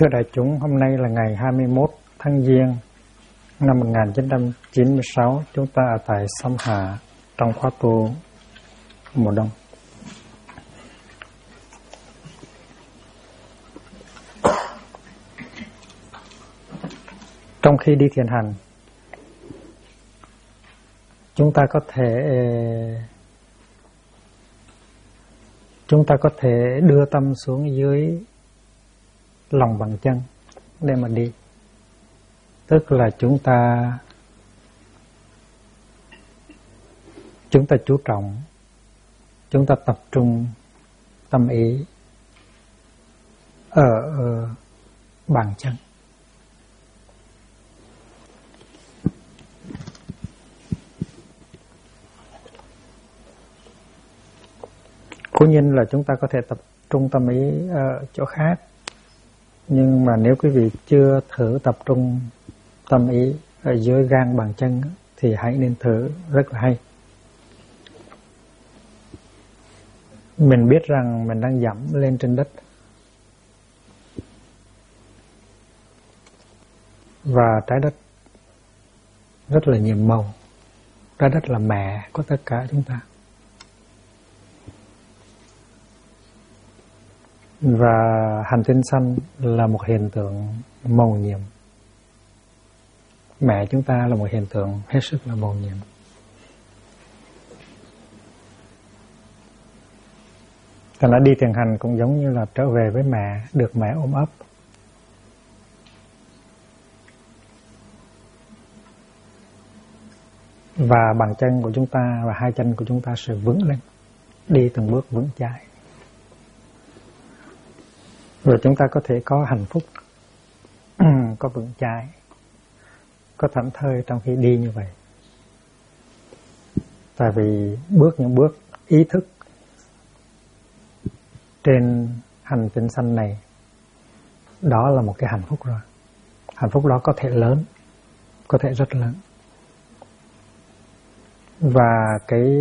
thưa đại chúng, hôm nay là ngày 21 tháng Giêng năm 1996, chúng ta ở tại Sông Hà trong khóa tu mùa đông. Trong khi đi thiền hành, chúng ta có thể đưa tâm xuống dưới lòng bàn chân để mà đi. Tức là chúng ta chú trọng, chúng ta tập trung tâm ý ở bàn chân. Cố nhiên là chúng ta có thể tập trung tâm ý ở chỗ khác, nhưng mà nếu quý vị chưa thử tập trung tâm ý ở dưới gan bàn chân thì hãy nên thử, rất là hay. Mình biết rằng mình đang dẫm lên trên đất, và trái đất rất là nhiều màu. Trái đất là mẹ của tất cả chúng ta. Và hành tinh xanh là một hiện tượng màu nhiệm. Mẹ chúng ta là một hiện tượng hết sức là màu nhiệm. Thành ra đi thiền hành cũng giống như là trở về với mẹ, được mẹ ôm ấp. Và bàn chân của chúng ta và hai chân của chúng ta sẽ vững lên, đi từng bước vững chãi. Rồi chúng ta có thể có hạnh phúc, có vững chãi, có thảnh thơi trong khi đi như vậy. Tại vì những bước ý thức trên hành tinh xanh này, đó là một cái hạnh phúc rồi. Hạnh phúc đó có thể lớn, có thể rất lớn. Và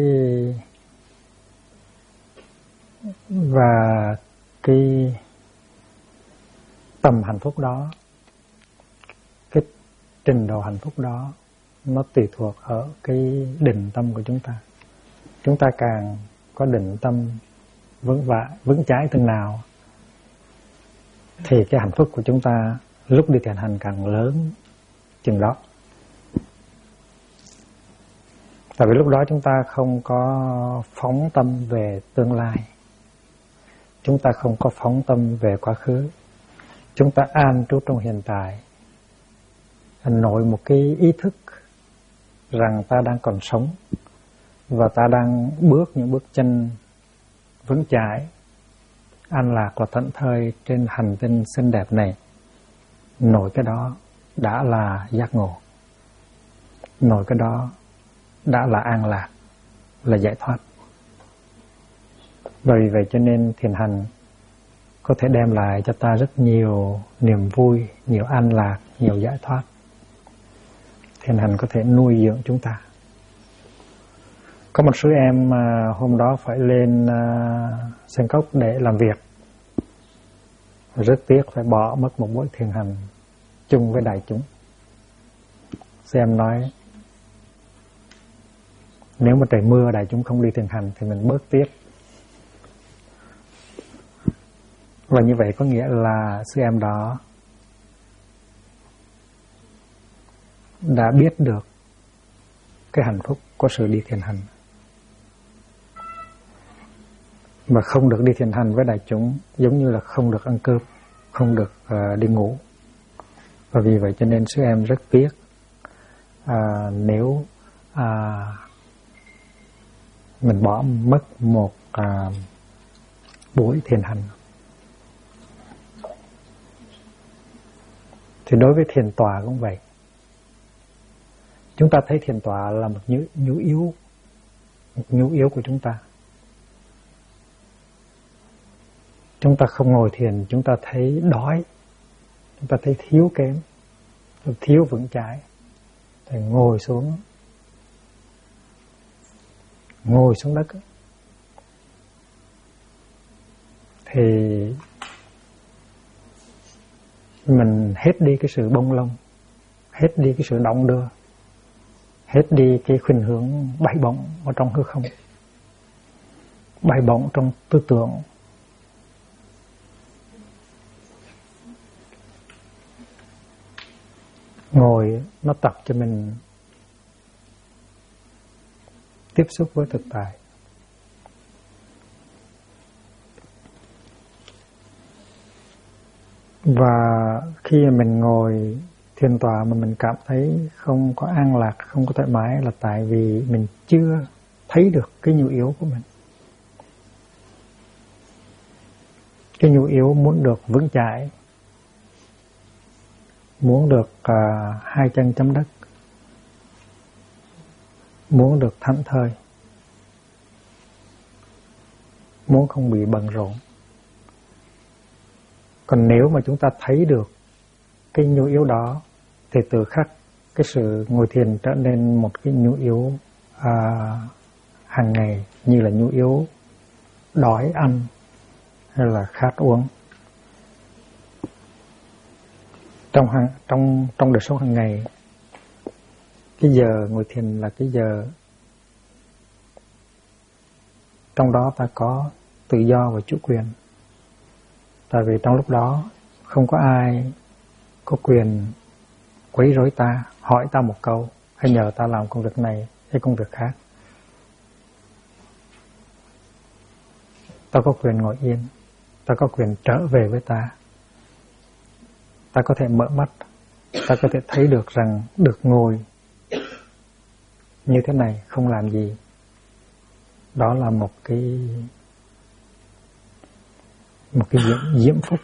cái tầm hạnh phúc đó, cái trình độ hạnh phúc đó, nó tùy thuộc ở cái định tâm của chúng ta. Chúng ta càng có định tâm vững chãi từng nào thì cái hạnh phúc của chúng ta lúc đi thiền hành càng lớn chừng đó. Tại vì lúc đó chúng ta không có phóng tâm về tương lai, chúng ta không có phóng tâm về quá khứ, chúng ta an trú trong hiện tại, nội một cái ý thức rằng ta đang còn sống và ta đang bước những bước chân vững chãi, an lạc và thảnh thơi trên hành tinh xinh đẹp này. Nội cái đó đã là giác ngộ, nội cái đó đã là an lạc, là giải thoát. Vì vậy cho nên thiền hành có thể đem lại cho ta rất nhiều niềm vui, nhiều an lạc, nhiều giải thoát. Thiền hành có thể nuôi dưỡng chúng ta. Có một số em hôm đó phải lên Sân Cốc để làm việc. Rất tiếc phải bỏ mất một buổi thiền hành chung với đại chúng. Sư em nói, nếu mà trời mưa đại chúng không đi thiền hành thì mình bớt tiếc. Và như vậy có nghĩa là sư em đó đã biết được cái hạnh phúc của sự đi thiền hành. Mà không được đi thiền hành với đại chúng giống như là không được ăn cơm, không được đi ngủ. Và vì vậy cho nên sư em rất tiếc nếu mình bỏ mất một buổi thiền hành. Thì đối với thiền tọa cũng vậy. Chúng ta thấy thiền tọa là một nhu yếu của chúng ta. Chúng ta không ngồi thiền, chúng ta thấy đói, chúng ta thấy thiếu kém, thiếu vững chãi. Thì ngồi xuống đất thì Mình hết đi cái sự bông lông, hết đi cái sự đong đưa, hết đi cái khuynh hướng bay bổng ở trong hư không, bay bổng trong tư tưởng. Ngồi nó tập cho mình tiếp xúc với thực tại. Và khi mình ngồi thiền tọa mà mình cảm thấy không có an lạc, không có thoải mái là tại vì mình chưa thấy được cái nhu yếu của mình. Cái nhu yếu muốn được vững chãi, muốn được hai chân chấm đất, muốn được thảnh thơi, muốn không bị bận rộn. Còn nếu mà chúng ta thấy được cái nhu yếu đó thì từ khắc cái sự ngồi thiền trở nên một cái nhu yếu hàng ngày, như là nhu yếu đói ăn hay là khát uống. Trong đời sống hàng ngày, cái giờ ngồi thiền là cái giờ trong đó ta có tự do và chủ quyền. Tại vì trong lúc đó không có ai có quyền quấy rối ta, hỏi ta một câu hay nhờ ta làm công việc này hay công việc khác. Ta có quyền ngồi yên, ta có quyền trở về với ta. Ta có thể mở mắt, ta có thể thấy được rằng được ngồi như thế này không làm gì, đó là một cái diễm phúc.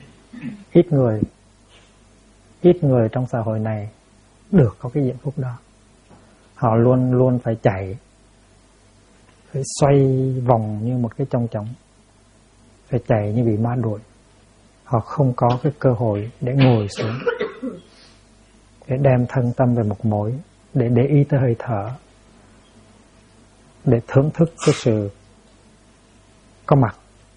Ít người trong xã hội này được có cái diễm phúc đó. Họ luôn luôn phải chạy, phải xoay vòng như một cái chong chóng, phải chạy như bị ma đuổi. Họ không có cái cơ hội để ngồi xuống, để đem thân tâm về một mối, để để ý tới hơi thở, để thưởng thức cái sự có mặt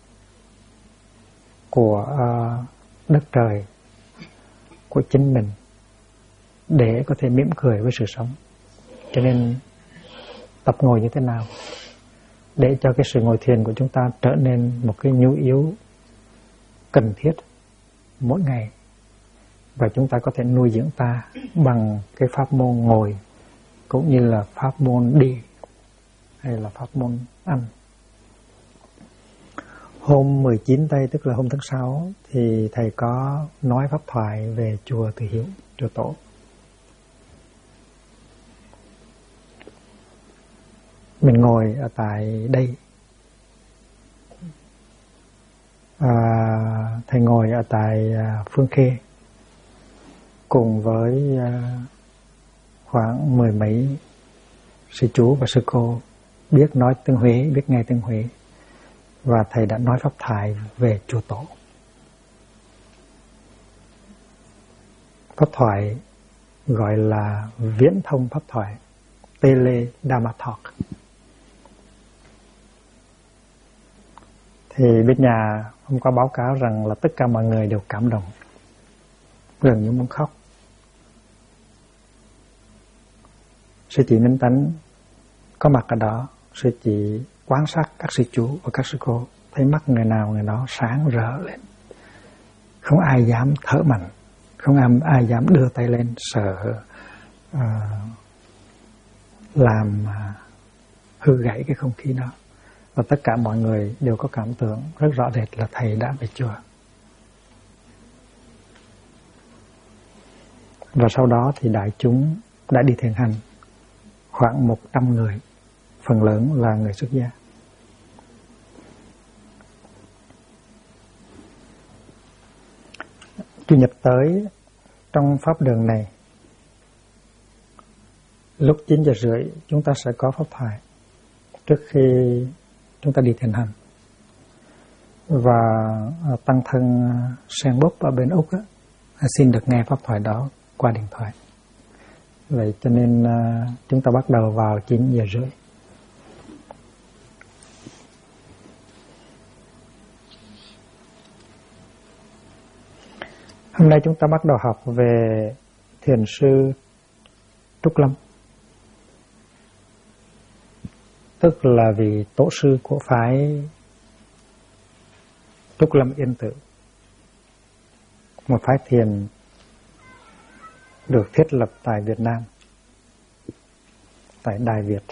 của đất trời, của chính mình, để có thể mỉm cười với sự sống. Cho nên tập ngồi như thế nào để cho cái sự ngồi thiền của chúng ta trở nên một cái nhu yếu cần thiết mỗi ngày, và chúng ta có thể nuôi dưỡng ta bằng cái pháp môn ngồi, cũng như là pháp môn đi hay là pháp môn ăn. Hôm 19 tây, tức là hôm thứ 6, thì thầy có nói pháp thoại về chùa Từ Hiếu, chùa Tổ. Mình ngồi ở tại đây, thầy ngồi ở tại Phương Khê cùng với khoảng 10 mấy sư chú và sư cô biết nói tiếng Huế, biết nghe tiếng Huế, và thầy đã nói pháp thoại về chùa Tổ. Pháp thoại gọi là viễn thông pháp thoại, Tele Dhamma Talk. Thì bên nhà hôm có báo cáo rằng là tất cả mọi người đều cảm động, gần như muốn khóc. Sư chị Minh Tánh có mặt ở đó, sư chị quan sát các sư chú và các sư cô, thấy mắt người nào người đó sáng rỡ lên, không ai dám thở mạnh, không ai dám đưa tay lên, sợ làm hư gãy cái không khí đó. Và tất cả mọi người đều có cảm tưởng rất rõ rệt là thầy đã về chùa. Và sau đó thì đại chúng đã đi thiền hành, khoảng 100 người, phần lớn là người xuất gia. Chủ nhật tới, trong pháp đường này, lúc 9 giờ rưỡi chúng ta sẽ có pháp thoại trước khi chúng ta đi thiền hành. Và tăng thân Sen Búp ở bên Úc xin được nghe pháp thoại đó qua điện thoại. Vậy cho nên chúng ta bắt đầu vào 9 giờ rưỡi. Hôm nay chúng ta bắt đầu học về thiền sư Trúc Lâm, tức là vị tổ sư của phái Trúc Lâm Yên Tự, một phái thiền được thiết lập tại Việt Nam, tại Đại Việt.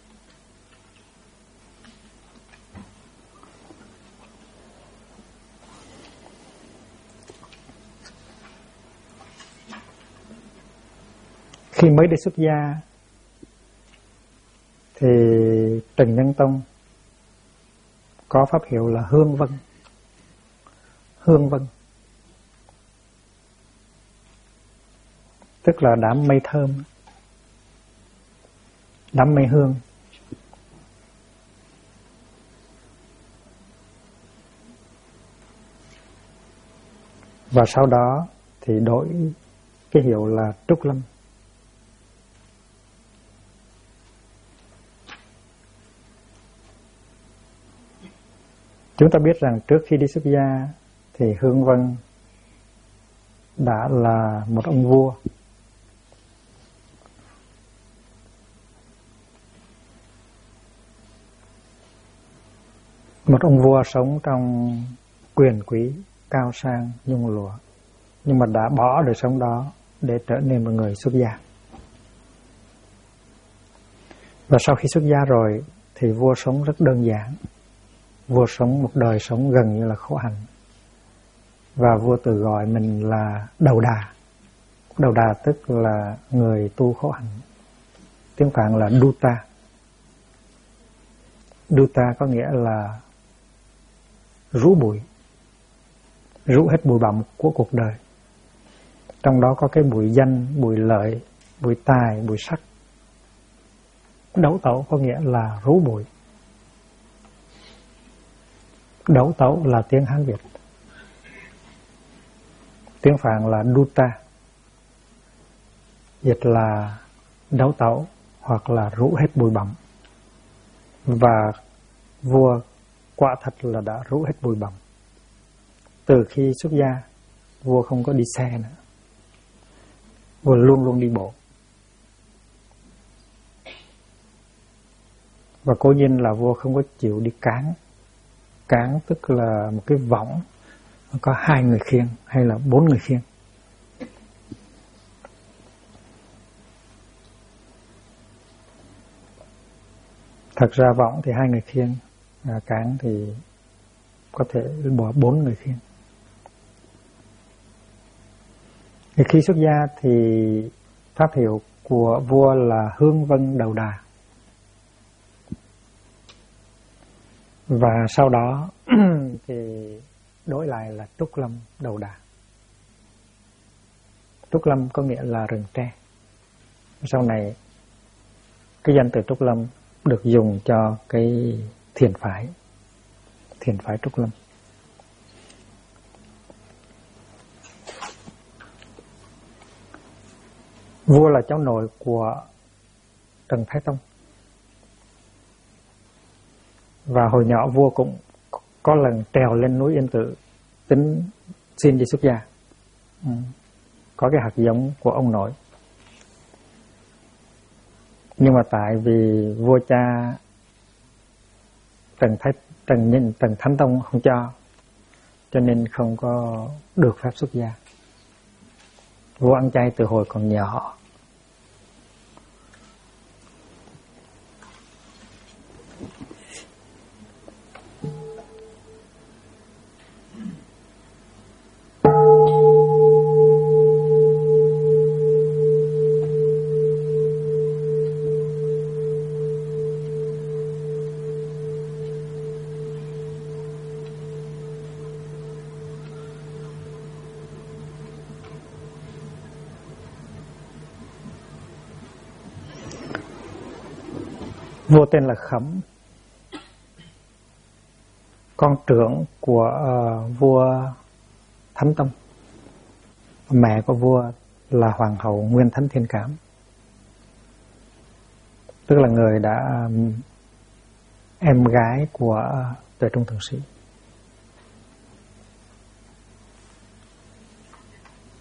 Khi mới đi xuất gia thì Trần Nhân Tông có pháp hiệu là Hương Vân. Hương Vân tức là đám mây thơm, đám mây hương. Và sau đó thì đổi cái hiệu là Trúc Lâm. Chúng ta biết rằng trước khi đi xuất gia thì Hương Vân đã là một ông vua. Một ông vua sống trong quyền quý, cao sang, nhung lụa, nhưng mà đã bỏ đời sống đó để trở nên một người xuất gia. Và sau khi xuất gia rồi thì vua sống rất đơn giản. Vua sống một đời sống gần như là khổ hạnh. Và vua tự gọi mình là Đầu Đà. Đầu Đà tức là người tu khổ hạnh. Tiếng Phạn là Dutta. Dutta có nghĩa là rũ bụi, rũ hết bụi bặm của cuộc đời. Trong đó có cái bụi danh, bụi lợi, bụi tài, bụi sắc. Đấu tẩu có nghĩa là rũ bụi. Đấu tẩu là tiếng Hán Việt, tiếng Phạn là Dutta, dịch là đấu tẩu hoặc là rũ hết bụi bặm. Và vua quả thật là đã rũ hết bụi bặm. Từ khi xuất gia, vua không có đi xe nữa, vua luôn luôn đi bộ. Và cố nhiên là vua không có chịu đi cáng. Cáng tức là một cái võng có 2 người khiêng hay là 4 người khiêng. Thật ra võng thì 2 người khiêng, cáng thì có thể bỏ 4 người khiêng. Thì khi xuất gia thì pháp hiệu của vua là Hương Vân Đầu Đà. Và sau đó thì đổi lại là Trúc Lâm Đầu Đà. Trúc Lâm có nghĩa là rừng tre. Sau này cái danh từ Trúc Lâm được dùng cho cái thiền phái Trúc Lâm. Vua là cháu nội của Trần Thái Tông. Và hồi nhỏ vua cũng có lần trèo lên núi Yên Tự tính xin đi xuất gia. Có cái hạt giống của ông nội. Nhưng mà tại vì vua cha Trần Thánh Tông không cho nên không có được phép xuất gia. Vua ăn chay từ hồi còn nhỏ. Vua tên là Khẩm, con trưởng của vua Thánh Tông. Mẹ của vua là Hoàng hậu Nguyên Thánh Thiên Cảm, tức là người đã em gái của Tuệ Trung Thượng Sĩ.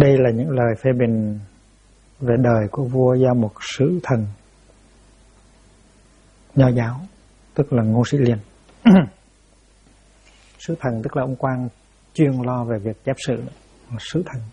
Đây là những lời phê bình về đời của vua do một sứ thần Nho giáo, tức là Ngô Sĩ Liên. Sứ thần tức là ông quan chuyên lo về việc chép sự, sứ thần.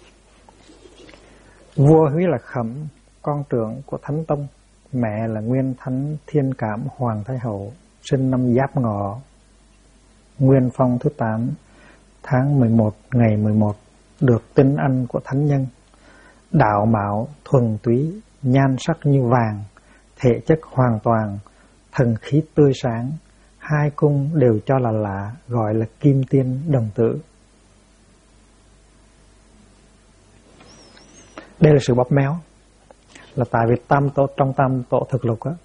Vua Húy là Khẩm, con trưởng của Thánh Tông, mẹ là Nguyên Thánh Thiên Cảm Hoàng Thái Hậu, sinh năm Giáp Ngọ, Nguyên Phong thứ 8, tháng 11, ngày 11, được tin anh của thánh nhân, đạo mạo thuần túy, nhan sắc như vàng, thể chất hoàn toàn, thần khí tươi sáng, hai cung đều cho là lạ, gọi là kim tiên đồng tử. Đây là sự bóp méo, là tại vì trong tam tổ thực lục á,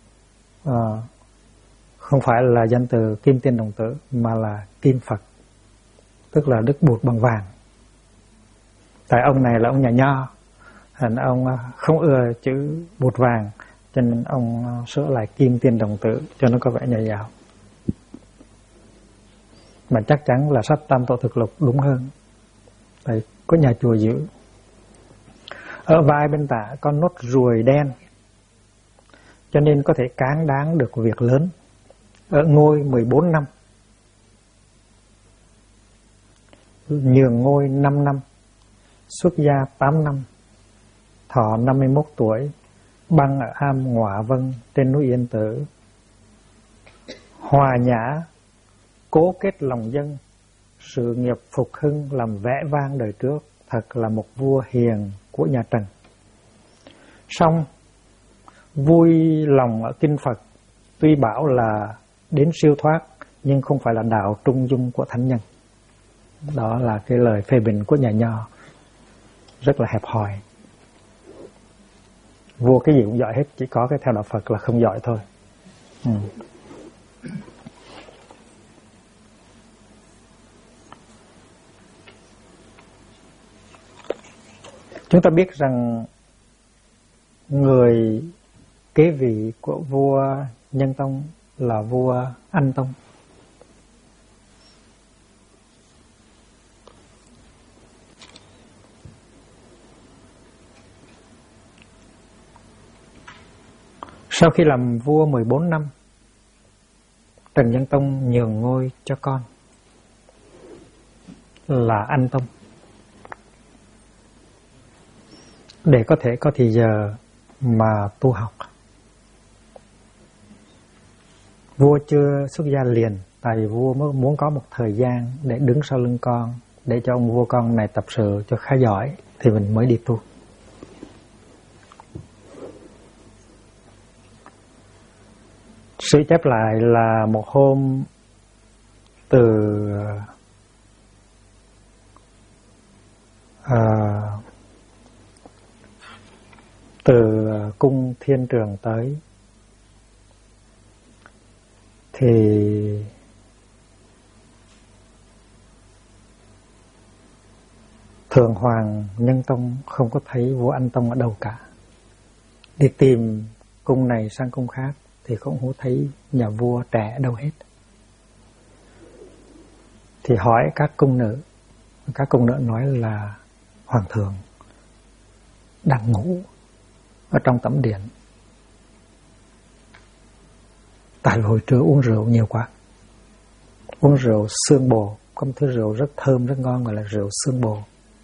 không phải là danh từ kim tiên đồng tử mà là kim Phật, tức là Đức Bụt bằng vàng. Tại ông này là ông nhà Nho, thành ông không ưa chữ Bụt vàng, cho nên ông sửa lại kim tiên đồng tử cho nó có vẻ nhà giáo. Mà chắc chắn là sách tam tổ thực lục đúng hơn, tại có nhà chùa giữ. Ở vai bên tả có nốt ruồi đen, cho nên có thể cán đáng được việc lớn. Ở ngôi 14 năm, nhường ngôi 5 năm, xuất gia 8 năm, thọ 51 tuổi, băng ở am Ngọa Vân trên núi Yên Tử. Hòa nhã, cố kết lòng dân, sự nghiệp phục hưng làm vẻ vang đời trước, thật là một vua hiền của nhà Trần. Song vui lòng ở kinh Phật, tuy bảo là đến siêu thoát, nhưng không phải là đạo trung dung của thánh nhân. Đó là cái lời phê bình của nhà Nho, rất là hẹp hòi. Vua cái gì cũng giỏi hết, chỉ có cái theo đạo Phật là không giỏi thôi. Chúng ta biết rằng người kế vị của vua Nhân Tông là vua Anh Tông. Sau khi làm vua 14 năm, Trần Nhân Tông nhường ngôi cho con là Anh Tông, để có thể có thì giờ mà tu học. Vua chưa xuất gia liền, tại vì vua mới muốn có một thời gian để đứng sau lưng con, để cho ông vua con này tập sự cho khá giỏi, thì mình mới đi tu. Sự chép lại là một hôm từ cung Thiên Trường tới, thì Thượng Hoàng Nhân Tông không có thấy vua Anh Tông ở đâu cả. Đi tìm cung này sang cung khác thì không có thấy nhà vua trẻ ở đâu hết. Thì hỏi các cung nữ nói là Hoàng thượng đang ngủ ở trong tẩm điện, tại hồi trưa uống rượu nhiều quá, uống rượu xương bồ, có một thứ rượu rất thơm rất ngon gọi là rượu xương bồ.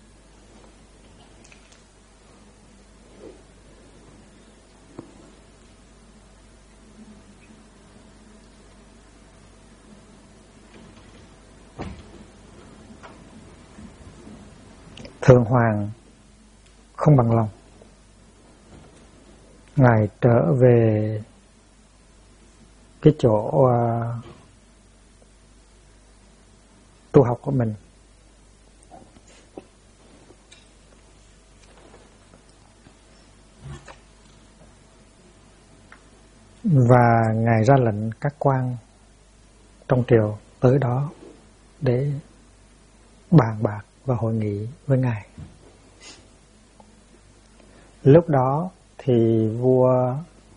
Thượng Hoàng không bằng lòng, Ngài trở về cái chỗ tu học của mình. Và Ngài ra lệnh các quan trong triều tới đó để bàn bạc và hội nghị với Ngài. Lúc đó thì vua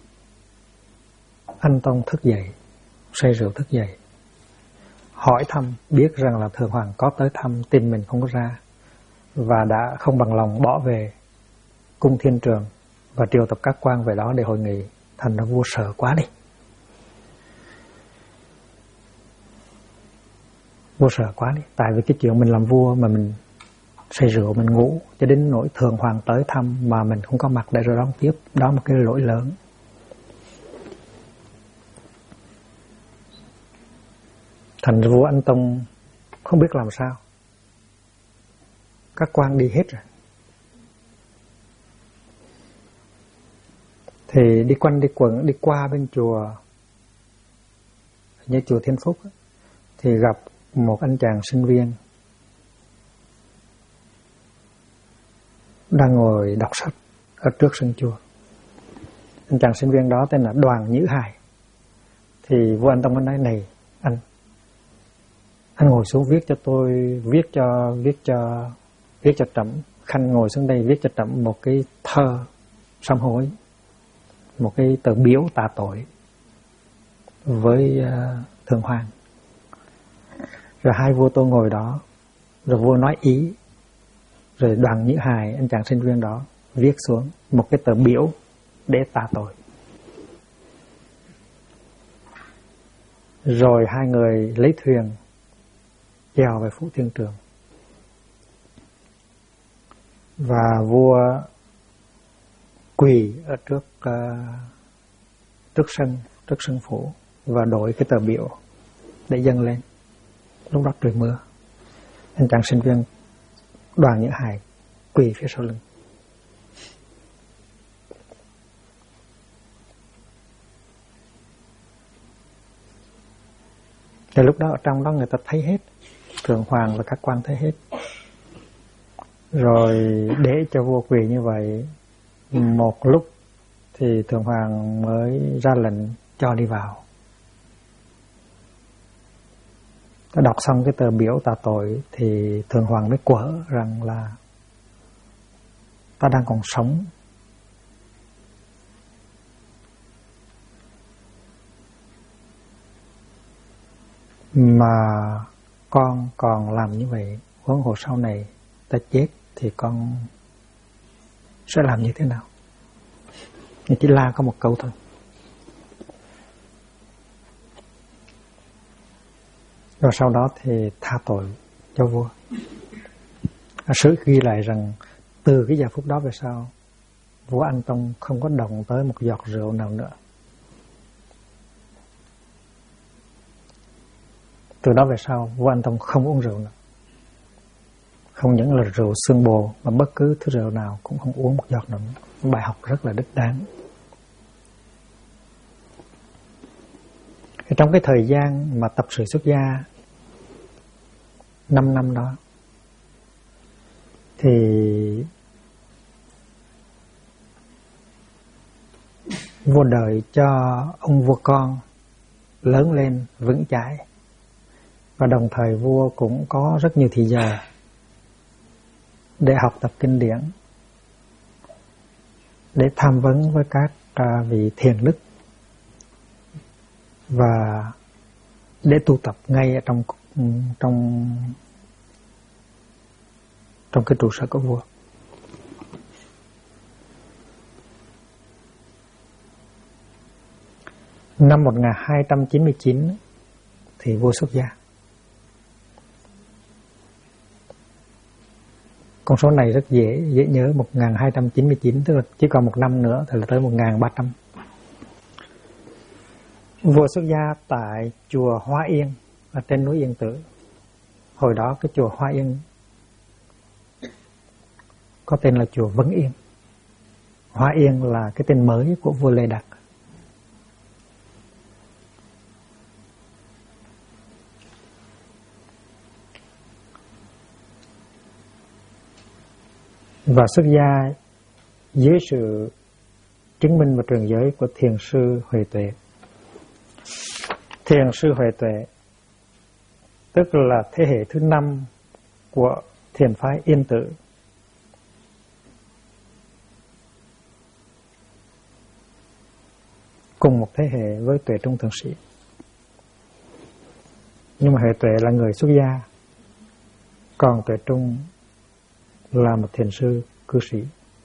Anh Tông thức dậy, say rượu thức dậy, hỏi thăm, biết rằng là Thượng Hoàng có tới thăm, tin mình không có ra. và đã không bằng lòng bỏ về cung Thiên Trường và triệu tập các quan về đó để hội nghị. Thành ra vua sợ quá đi. Vua sợ quá đi. Tại vì cái chuyện mình làm vua mà mình say rượu, mình ngủ, cho đến nỗi Thượng Hoàng tới thăm mà mình không có mặt để rồi đón tiếp. Đó là một cái lỗi lớn. Thành ra vua Anh Tông không biết làm sao. Các quan đi hết rồi. Thì đi quanh đi quẩn, đi qua bên chùa, như chùa Thiên Phúc, thì gặp một anh chàng sinh viên đang ngồi đọc sách ở trước sân chùa. Anh chàng sinh viên đó tên là Đoàn Nhữ Hải. Thì vua Anh Tông nói: này anh ngồi xuống viết cho tôi, viết cho trẫm. Khanh ngồi xuống đây viết cho trẫm một cái thơ sám hối, một cái tờ biếu tạ tội với Thượng Hoàng. Rồi hai vua tôi ngồi đó, rồi vua nói ý, rồi Đoàn Nhữ Hải, anh chàng sinh viên đó, viết xuống một cái tờ biếu để tạ tội. Rồi hai người lấy thuyền chèo về phủ Thiên Trường. Và vua quỳ ở trước sân phủ và đổi cái tờ biểu để dâng lên. Lúc đó trời mưa. Anh chàng sinh viên Đoàn Nhữ Hải quỳ phía sau lưng. Thì lúc đó ở trong đó người ta thấy hết, Thượng Hoàng và các quan thấy hết. Rồi để cho vua quỳ như vậy một lúc thì Thượng Hoàng mới ra lệnh cho đi vào. Ta đọc xong cái tờ biểu tạ tội thì Thượng Hoàng mới quở rằng là ta đang còn sống, mà con còn làm như vậy, huống hồ sau này ta chết thì con sẽ làm như thế nào? Nhưng chỉ la có một câu thôi. Rồi sau đó thì tha tội cho vua. Sử ghi lại rằng từ cái giờ phút đó về sau, vua Anh Tông không có động tới một giọt rượu nào nữa. Từ đó về sau, vua Anh Tông không uống rượu nữa. Không những là rượu xương bồ, mà bất cứ thứ rượu nào cũng không uống một giọt nữa. Bài học rất là đích đáng. Trong cái thời gian mà tập sự xuất gia 5 năm đó, thì vua đợi cho ông vua con lớn lên vững chãi, và đồng thời vua cũng có rất nhiều thời giờ để học tập kinh điển, để tham vấn với các vị thiền đức, và để tu tập ngay ở trong cái trụ sở của vua. Năm 1299 thì vua xuất gia. Con số này rất dễ nhớ, 1299, tức là chỉ còn một năm nữa thì là tới 1300. Vua xuất gia tại chùa Hoa Yên ở trên núi Yên Tử. Hồi đó cái chùa Hoa Yên có tên là chùa Vân Yên. Hoa Yên là cái tên mới của vua Lê Đạt. Và xuất gia dưới sự chứng minh và truyền giới của thiền sư Huệ Tuệ. Thiền sư Huệ Tuệ tức là thế hệ thứ 5 của thiền phái Yên Tử. Cùng một thế hệ với Tuệ Trung Thượng Sĩ. Nhưng mà Huệ Tuệ là người xuất gia, còn Tuệ Trung là một thiền sư cư sĩ.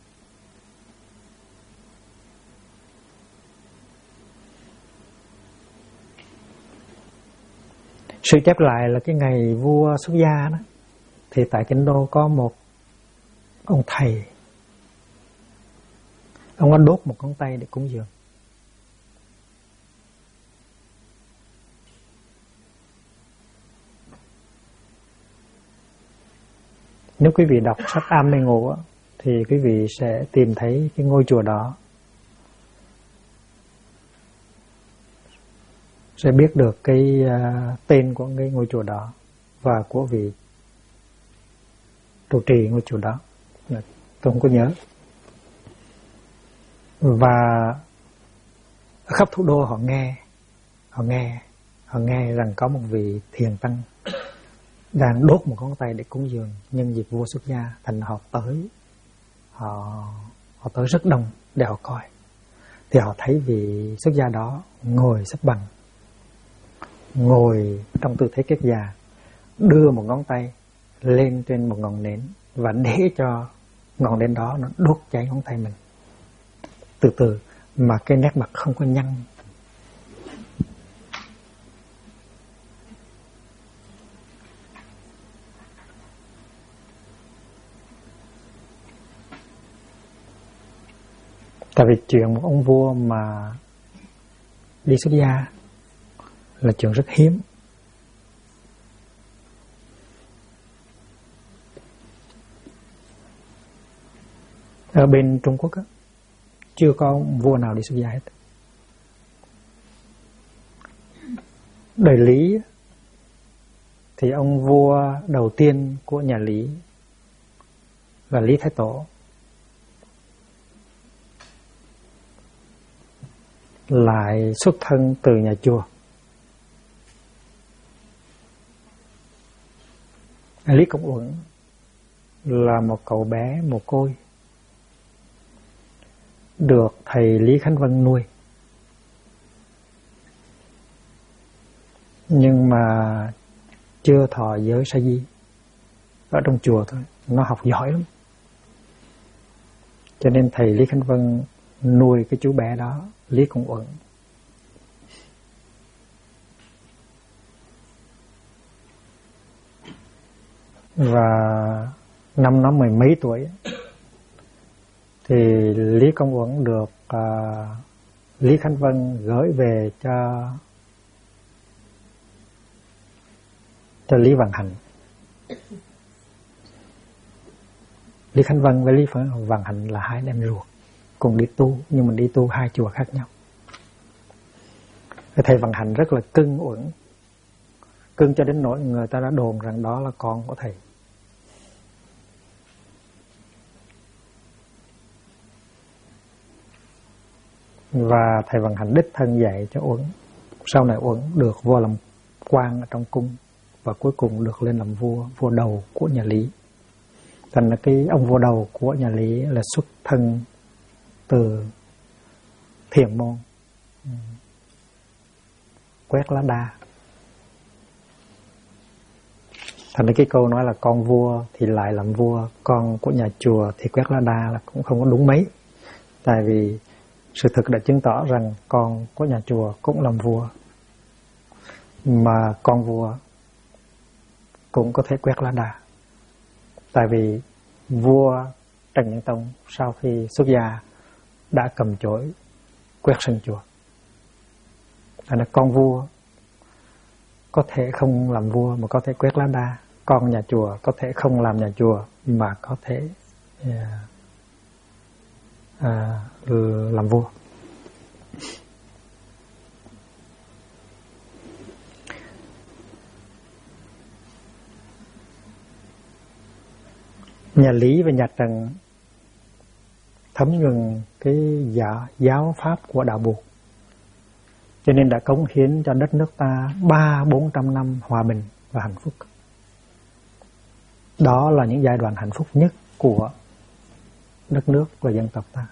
Sự chép lại là cái ngày vua xuất gia đó, thì tại Kinh Đô có một ông thầy, ông đã đốt một ngón tay để cúng dường. Nếu quý vị đọc sách Am Mê Ngộ thì quý vị sẽ tìm thấy cái ngôi chùa đó, sẽ biết được cái tên của cái ngôi chùa đó và của vị trụ trì ngôi chùa đó. Tôi không có nhớ. Và khắp thủ đô họ nghe rằng có một vị thiền tăng đang đốt một ngón tay để cúng dường nhân dịp vua xuất gia, thành họ tới rất đông để họ coi. Thì họ thấy vị xuất gia đó ngồi xếp bằng, ngồi trong tư thế kết già, đưa một ngón tay lên trên một ngọn nến và để cho ngọn nến đó nó đốt cháy ngón tay mình từ từ, mà cái nét mặt không có nhăn. Tại vì chuyện một ông vua mà đi xuất gia là chuyện rất hiếm. Ở bên Trung Quốc á, chưa có ông vua nào đi xuất gia hết. Đời Lý thì ông vua đầu tiên của nhà Lý là Lý Thái Tổ, lại xuất thân từ nhà chùa. Lý Công Uẩn là một cậu bé mồ côi, được thầy Lý Khánh Vân nuôi. Nhưng mà chưa thọ giới sa di, ở trong chùa thôi, nó học giỏi lắm. Cho nên thầy Lý Khánh Vân nuôi cái chú bé đó, Lý Công Uẩn. Và năm nó mười mấy tuổi thì Lý Công Uẩn được Lý Khánh Vân gửi về cho Lý Vạn Hạnh. Lý Khánh Vân với Lý Vạn Hạnh là hai anh em ruột, cùng đi tu, nhưng mà đi tu hai chùa khác nhau. Thầy Vạn Hạnh rất là cưng Uẩn, cưng cho đến nỗi người ta đã đồn rằng đó là con của thầy. Và thầy Vạn Hạnh đích thân dạy cho Uẩn. Sau này Uẩn được vua làm quan ở trong cung, và cuối cùng được lên làm vua đầu của nhà Lý. Thành là cái ông vua đầu của nhà Lý là xuất thân từ Thiền môn Quét Lá Đa. Thành ra cái câu nói là con vua thì lại làm vua, con của nhà chùa thì Quét Lá Đa là cũng không có đúng mấy. Tại vì sự thực đã chứng tỏ rằng con của nhà chùa cũng làm vua, mà con vua cũng có thể Quét Lá Đa. Tại vì vua Trần Nhân Tông sau khi xuất gia đã cầm chổi quét sân chùa. Thành ra con vua có thể không làm vua mà có thể quét lá đa, con nhà chùa có thể không làm nhà chùa mà có thể làm vua. Nhà Lý và nhà Trần thấm nhuần cái giáo pháp của đạo Buộc, cho nên đã cống hiến cho đất nước ta 300-400 năm hòa bình và hạnh phúc. Đó là những giai đoạn hạnh phúc nhất của đất nước và dân tộc ta.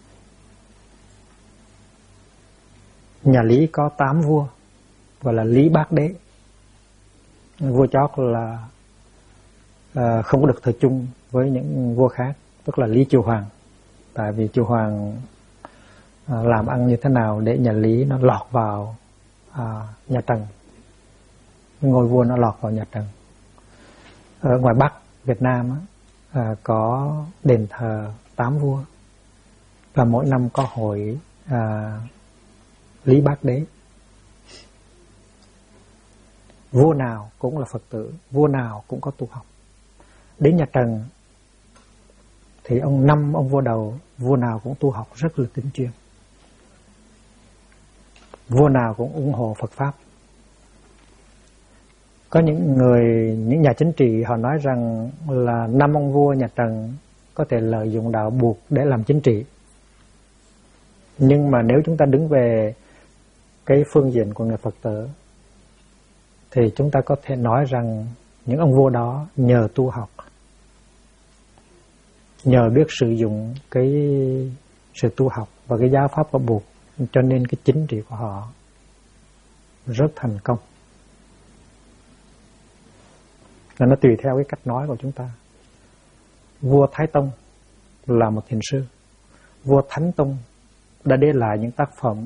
Nhà Lý có 8 vua, gọi là Lý Bát Đế. Vua chót là không có được thờ chung với những vua khác, tức là Lý Chiêu Hoàng. Tại vì Chiêu Hoàng làm ăn như thế nào để nhà Lý nó lọt vào nhà Trần, ngôi vua nó lọt vào nhà Trần. Ở ngoài Bắc Việt Nam có đền thờ 8 vua, và mỗi năm có hội Lý Bát Đế. Vua nào cũng là Phật tử, vua nào cũng có tu học. Đến nhà Trần thì 5 ông vua đầu, vua nào cũng tu học rất là tinh chuyên, vua nào cũng ủng hộ Phật Pháp. Có những nhà chính trị họ nói rằng là 5 ông vua nhà Trần có thể lợi dụng đạo buộc để làm chính trị. Nhưng mà nếu chúng ta đứng về cái phương diện của người Phật tử thì chúng ta có thể nói rằng những ông vua đó nhờ tu học, nhờ biết sử dụng cái sự tu học và cái giáo pháp của buộc, cho nên cái chính trị của họ rất thành công. Là nó tùy theo cái cách nói của chúng ta. Vua Thái Tông là một thiền sư, vua Thánh Tông đã để lại những tác phẩm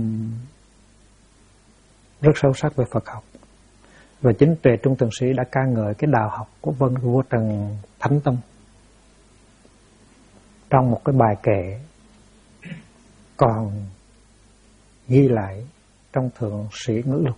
rất sâu sắc về Phật học, và chính Tuệ Trung Tường Sĩ đã ca ngợi cái đạo học của vua Trần Thánh Tông trong một cái bài kệ còn ghi lại trong Thượng Sĩ Ngữ Lục.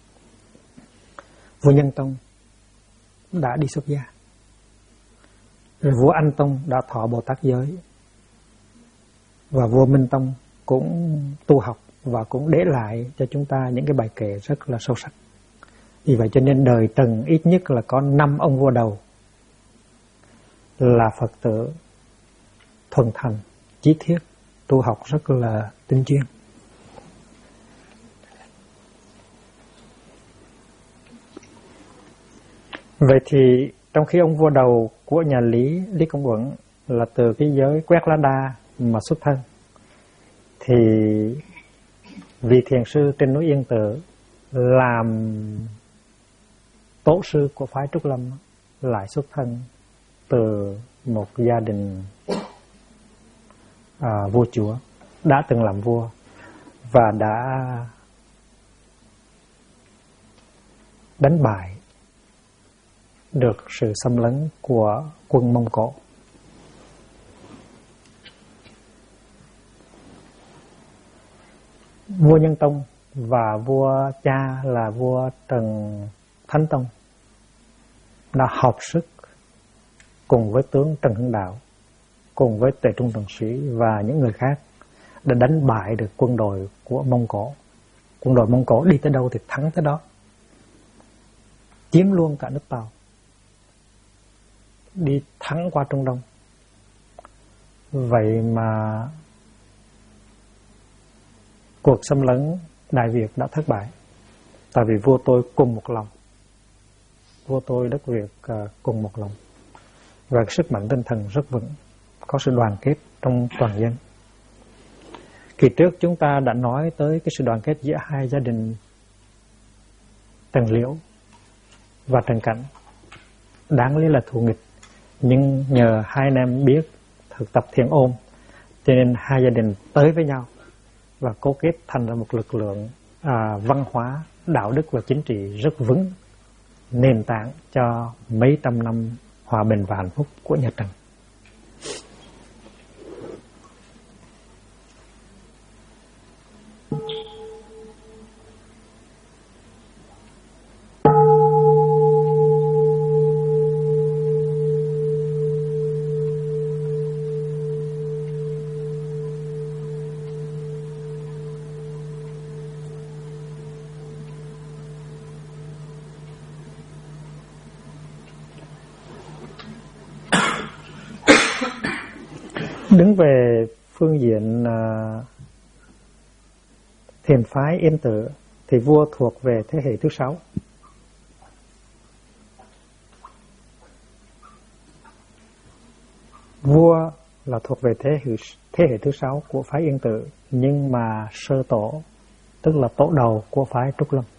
Vua Nhân Tông đã đi xuất gia, rồi vua Anh Tông đã thọ Bồ Tát giới, và vua Minh Tông cũng tu học và cũng để lại cho chúng ta những cái bài kệ rất là sâu sắc. Vì vậy cho nên đời Trần ít nhất là có 5 ông vua đầu là Phật tử thuần thành, chí thiết, tu học rất là tinh chuyên. Vậy thì trong khi ông vua đầu của nhà Lý Công Uẩn là từ cái giới Quét Lá Đa mà xuất thân, thì vị thiền sư trên núi Yên Tử làm tổ sư của phái Trúc Lâm lại xuất thân từ một gia đình vua chúa, đã từng làm vua và đã đánh bại được sự xâm lấn của quân Mông Cổ. Vua Nhân Tông và vua cha là vua Trần Thánh Tông đã hợp sức cùng với tướng Trần Hưng Đạo, cùng với Tuệ Trung Tường Sĩ và những người khác đã đánh bại được quân đội của Mông Cổ. Quân đội Mông Cổ đi tới đâu thì thắng tới đó, chiếm luôn cả nước Tàu, đi thắng qua Trung Đông. Vậy mà cuộc xâm lấn Đại Việt đã thất bại, tại vì vua tôi cùng một lòng, vua tôi đất Việt cùng một lòng, và sức mạnh tinh thần rất vững, có sự đoàn kết trong toàn dân. Kỳ trước chúng ta đã nói tới cái sự đoàn kết giữa hai gia đình Trần Liễu và Trần Cảnh, đáng lý là thù nghịch, nhưng nhờ hai anh em biết thực tập thiền ôn, cho nên hai gia đình tới với nhau và cố kết thành ra một lực lượng văn hóa, đạo đức và chính trị rất vững, nền tảng cho mấy trăm năm hòa bình và hạnh phúc của nhà Trần. Đứng về phương diện thiền phái Yên Tử thì vua thuộc về thế hệ thứ 6. Vua là thuộc về thế hệ thứ 6 của phái Yên Tử, nhưng mà sơ tổ, tức là tổ đầu của phái Trúc Lâm.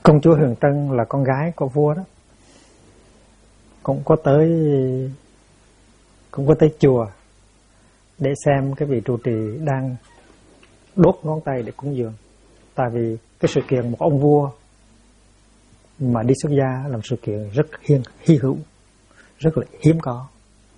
Công chúa Huyền Trân là con gái của vua đó, cũng có tới chùa để xem cái vị trụ trì đang đốt ngón tay để cúng dường. Tại vì cái sự kiện một ông vua mà đi xuất gia làm sự kiện rất hy hữu, rất là hiếm có.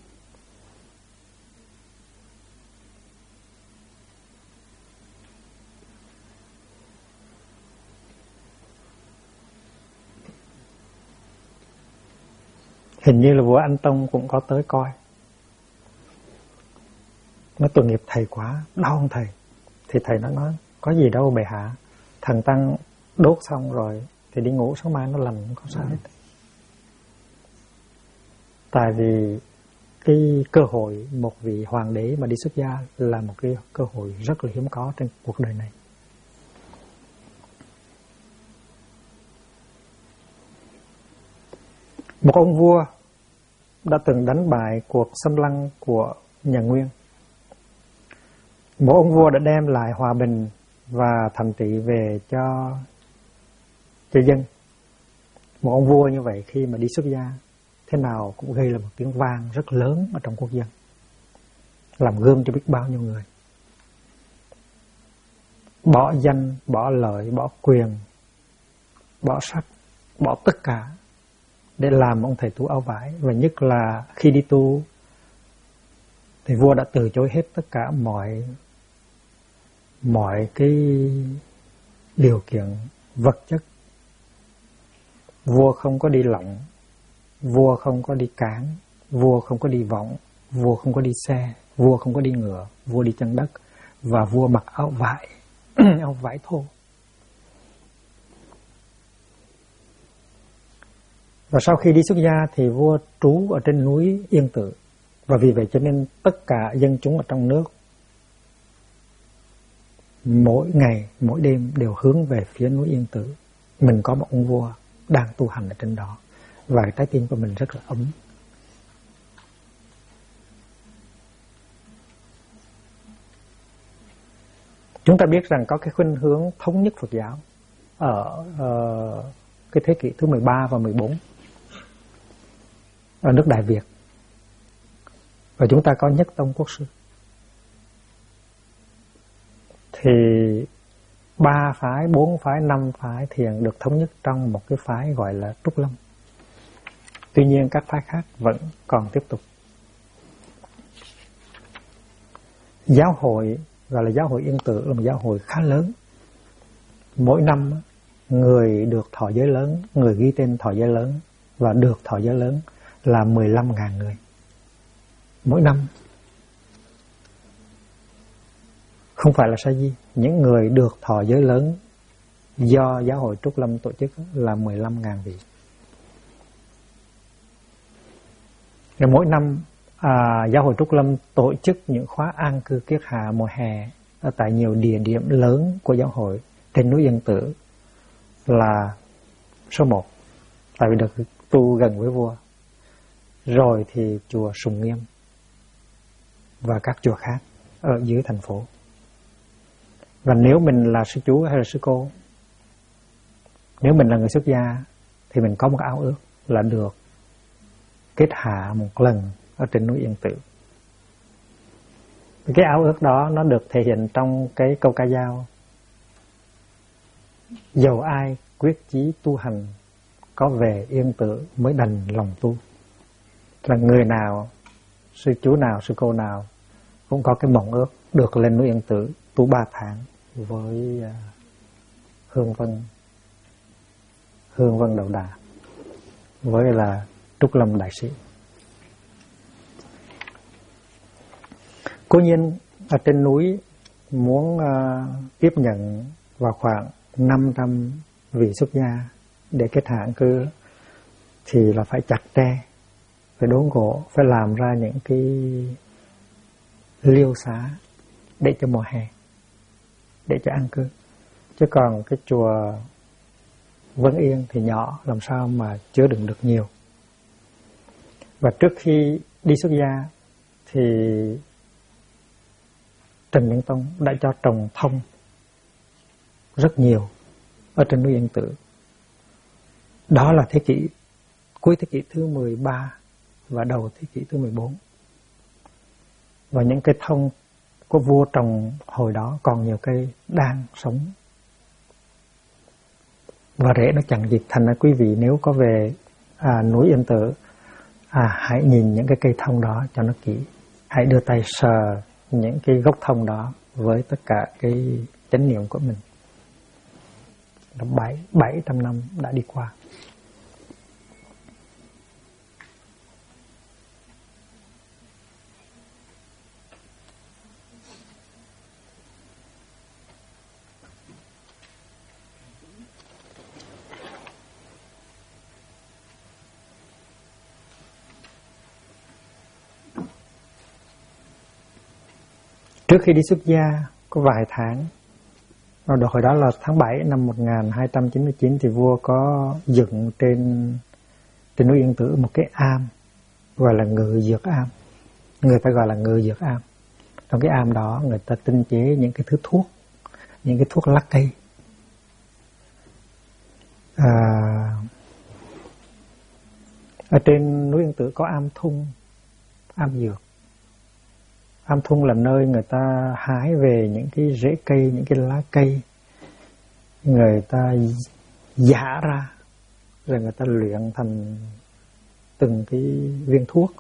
Hình như là vua Anh Tông cũng có tới coi. Nó tội nghiệp thầy quá, đau không thầy? Thì thầy nó nói, có gì đâu bệ hạ, thần tăng đốt xong rồi thì đi ngủ, sáng mai nó lành, không có sao hết. Tại vì cái cơ hội một vị hoàng đế mà đi xuất gia là một cái cơ hội rất là hiếm có trên cuộc đời này. Một ông vua đã từng đánh bại cuộc xâm lăng của nhà Nguyên. Một ông vua đã đem lại hòa bình và thành trị về cho dân. Một ông vua như vậy khi mà đi xuất gia, thế nào cũng gây là một tiếng vang rất lớn ở trong quốc dân, làm gương cho biết bao nhiêu người. Bỏ danh, bỏ lợi, bỏ quyền, bỏ sắc, bỏ tất cả để làm ông thầy tu áo vải. Và nhất là khi đi tu thì vua đã từ chối hết tất cả mọi cái điều kiện vật chất. Vua không có đi lọng, vua không có đi cán, vua không có đi võng, vua không có đi xe, vua không có đi ngựa, vua đi chân đất, và vua mặc áo vải, áo vải thô. Và sau khi đi xuất gia thì vua trú ở trên núi Yên Tự. Và vì vậy cho nên tất cả dân chúng ở trong nước mỗi ngày, mỗi đêm đều hướng về phía núi Yên Tự. Mình có một ông vua đang tu hành ở trên đó, và trái tim của mình rất là ấm. Chúng ta biết rằng có cái khuynh hướng thống nhất Phật giáo ở cái thế kỷ thứ 13 và 14 ở nước Đại Việt. Và chúng ta có Nhất Tông Quốc sư. Thì 3 phái, 4 phái, 5 phái thiền được thống nhất trong một cái phái gọi là Trúc Lâm. Tuy nhiên các phái khác vẫn còn tiếp tục. Giáo hội gọi là giáo hội Yên Tự là một giáo hội khá lớn. Mỗi năm người được thọ giới lớn, người ghi tên thọ giới lớn và được thọ giới lớn là 15.000 người mỗi năm. Không phải là sa di, những người được thọ giới lớn do giáo hội Trúc Lâm tổ chức là 15.000 vị. Rồi mỗi năm giáo hội Trúc Lâm tổ chức những khóa an cư kiết hạ mùa hè ở tại nhiều địa điểm lớn của giáo hội trên núi Yên Tự là số 1, tại vì được tu gần với vua. Rồi thì chùa Sùng Nghiêm và các chùa khác ở dưới thành phố. Và nếu mình là sư chú hay là sư cô, nếu mình là người xuất gia thì mình có một áo ước là được kết hạ một lần ở trên núi Yên Tự. Cái áo ước đó nó được thể hiện trong cái câu ca dao: dầu ai quyết chí tu hành, có về Yên Tự mới đành lòng tu. Là người nào, sư chú nào, sư cô nào cũng có cái mộng ước được lên núi Yên Tự tu 3 tháng với Hương Vân Đậu Đà, với là Trúc Lâm Đại Sĩ. Cố nhiên ở trên núi muốn tiếp nhận vào khoảng 500 vị xuất gia để kết hạ an cư thì là phải chặt tre, phải đốn gỗ, phải làm ra những cái liêu xá để cho mùa hè, để cho an cư. Chứ còn cái chùa Vân Yên thì nhỏ, làm sao mà chứa đựng được nhiều. Và trước khi đi xuất gia thì Trần Nhân Tông đã cho trồng thông rất nhiều ở trên núi Yên Tự. Đó là thế kỷ cuối thế kỷ thứ 13 và đầu thế kỷ thứ 14. Và những cây thông của vua trồng hồi đó còn nhiều cây đang sống. Và rễ nó chẳng dịp. Thành ra quý vị nếu có về núi Yên Tử, hãy nhìn những cái cây thông đó cho nó kỹ. Hãy đưa tay sờ những cái gốc thông đó với tất cả cái chánh niệm của mình. 700 năm đã đi qua. Trước khi đi xuất gia có vài tháng, hồi đó là tháng 7 năm 1299 thì vua có dựng trên núi Yên Tử một cái am gọi là Ngự Dược Am. Người ta gọi là Ngự Dược Am. Trong cái am đó người ta tinh chế những cái thứ thuốc, những cái thuốc lá cây. Ở trên núi Yên Tử có am thung, am dược. Am thung là nơi người ta hái về những cái rễ cây, những cái lá cây, người ta giã ra, rồi người ta luyện thành từng cái viên thuốc.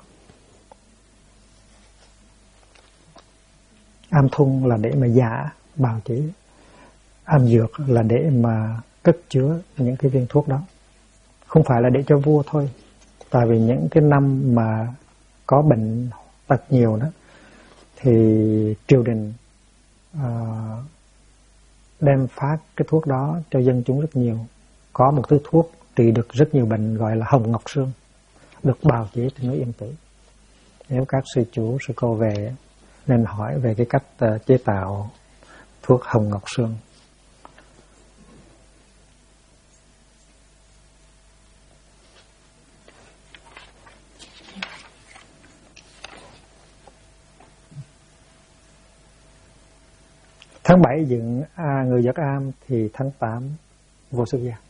Am thung là để mà giã, bào chế. Am dược là để mà cất chứa những cái viên thuốc đó. Không phải là để cho vua thôi. Tại vì những cái năm mà có bệnh tật nhiều đó, thì triều đình đem phát cái thuốc đó cho dân chúng rất nhiều. Có một thứ thuốc trị được rất nhiều bệnh gọi là Hồng Ngọc Sương, được bào chế trên núi Yên Tử. Nếu các sư chú, sư cô về nên hỏi về cái cách chế tạo thuốc Hồng Ngọc Sương. Tháng 7 dựng Ngự Dược Am thì tháng 8 vô xuất gia.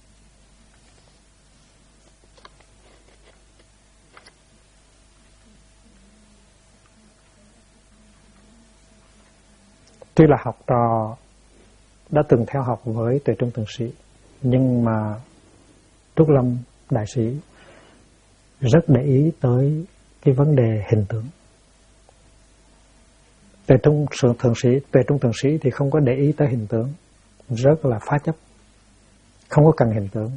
Tuy là học trò đã từng theo học với Tuệ Trung Thượng Sĩ, nhưng mà Trúc Lâm Đại Sĩ rất để ý tới cái vấn đề hình tượng. Tuệ Trung Thượng Sĩ thì không có để ý tới hình tượng, rất là phá chấp, không có cần hình tượng.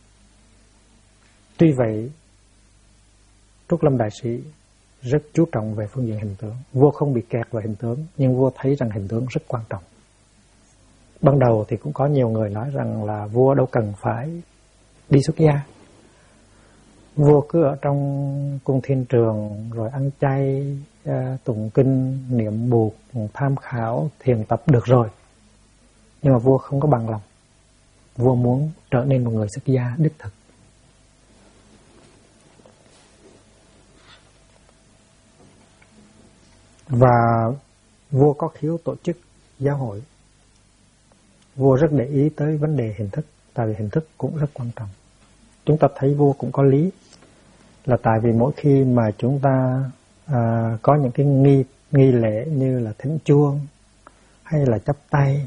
Tuy vậy, Trúc Lâm Đại Sĩ rất chú trọng về phương diện hình tượng. Vua không bị kẹt vào hình tướng, nhưng vua thấy rằng hình tướng rất quan trọng. Ban đầu thì cũng có nhiều người nói rằng là vua đâu cần phải đi xuất gia. Vua cứ ở trong cung thiên trường rồi ăn chay, tụng kinh, niệm buộc, tham khảo, thiền tập được rồi. Nhưng mà vua không có bằng lòng. Vua muốn trở nên một người xuất gia đích thực. Và vua có khiếu tổ chức giáo hội. Vua rất để ý tới vấn đề hình thức, tại vì hình thức cũng rất quan trọng. Chúng ta thấy vua cũng có lý, là tại vì mỗi khi mà chúng ta có những cái nghi lễ như là thỉnh chuông hay là chắp tay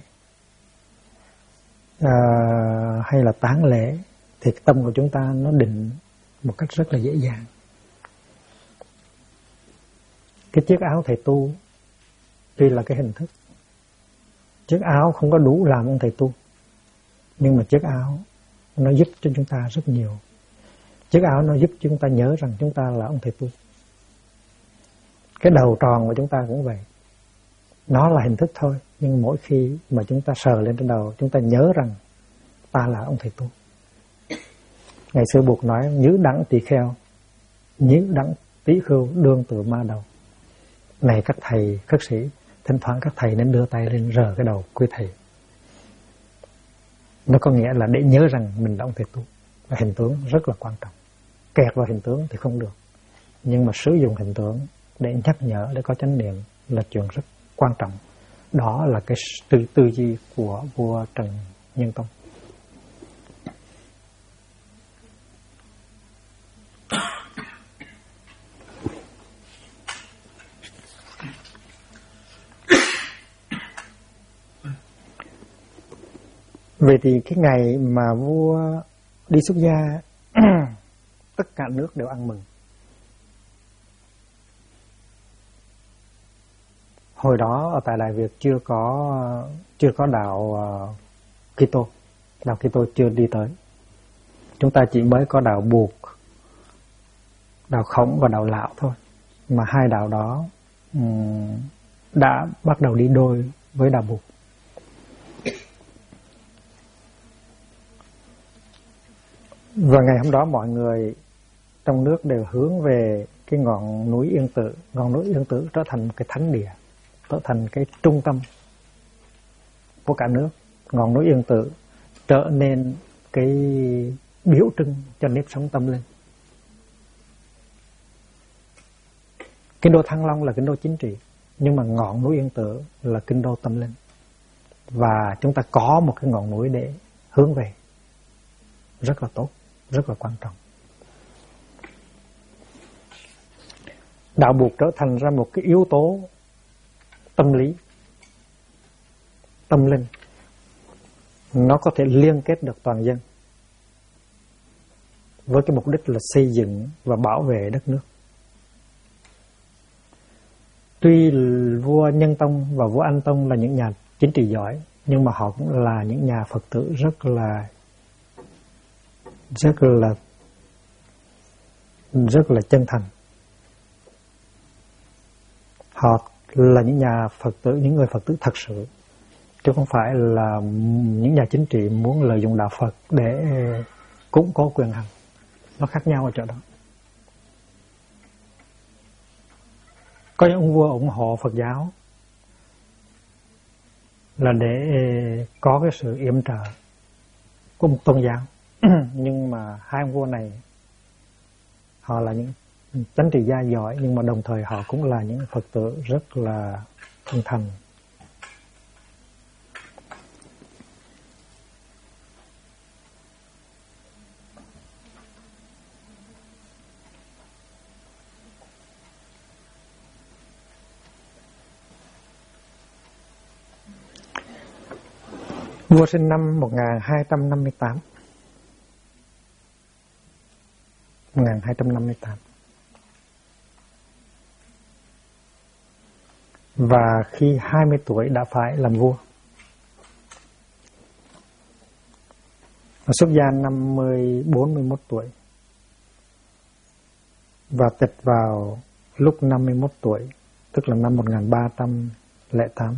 hay là tán lễ, thì tâm của chúng ta nó định một cách rất là dễ dàng. Cái chiếc áo thầy tu tuy là cái hình thức, chiếc áo không có đủ làm ông thầy tu, nhưng mà chiếc áo nó giúp cho chúng ta rất nhiều. Chiếc áo nó giúp chúng ta nhớ rằng chúng ta là ông thầy tu. Cái đầu tròn của chúng ta cũng vậy. Nó là hình thức thôi, nhưng mỗi khi mà chúng ta sờ lên trên đầu, chúng ta nhớ rằng ta là ông thầy tu. Ngày xưa Bụt nói: nhứ đẳng tỳ kheo, nhứ đẳng tỳ khưu đương tự ma đầu. Này các thầy, các sĩ, thỉnh thoảng các thầy nên đưa tay lên rờ cái đầu quý thầy. Nó có nghĩa là để nhớ rằng mình là ông thầy tu. Và hình tướng rất là quan trọng. Kẹt vào hình tướng thì không được, nhưng mà sử dụng hình tướng để nhắc nhở, để có chánh niệm là chuyện rất quan trọng. Đó là cái tư duy của vua Trần Nhân Tông. Vậy thì cái ngày mà vua đi xuất gia tất cả nước đều ăn mừng. Hồi đó ở tại Đại Việt chưa có đạo Kitô, đạo Kitô chưa đi tới. Chúng ta chỉ mới có đạo Buộc, đạo Khổng và đạo Lão thôi. Mà hai đạo đó đã bắt đầu đi đôi với đạo Buộc. Và ngày hôm đó mọi người trong nước đều hướng về cái ngọn núi Yên Tử. Ngọn núi Yên Tử trở thành một cái thánh địa, trở thành cái trung tâm của cả nước. Ngọn núi Yên Tử trở nên cái biểu trưng cho nếp sống tâm linh. Kinh đô Thăng Long là kinh đô chính trị, nhưng mà ngọn núi Yên Tử là kinh đô tâm linh. Và chúng ta có một cái ngọn núi để hướng về, rất là tốt, rất là quan trọng. Đạo Buộc trở thành ra một cái yếu tố tâm lý, tâm linh. Nó có thể liên kết được toàn dân với cái mục đích là xây dựng và bảo vệ đất nước. Tuy vua Nhân Tông và vua Anh Tông là những nhà chính trị giỏi, nhưng mà họ cũng là những nhà Phật tử rất là chân thành. Họ là những nhà Phật tử, những người Phật tử thật sự, chứ không phải là những nhà chính trị muốn lợi dụng đạo Phật để cũng có quyền hành. Nó khác nhau ở chỗ đó. Có những ông vua ủng hộ Phật giáo là để có cái sự yểm trợ của một tôn giáo. Nhưng mà hai ông vua này, họ là những chánh trị gia giỏi, nhưng mà đồng thời họ cũng là những Phật tử rất là chân thành. Vua sinh năm 1258. 1258. Và khi 20 tuổi đã phải làm vua. Xuất gia năm 41 tuổi. Và tịch vào lúc 51 tuổi, tức là năm 1308.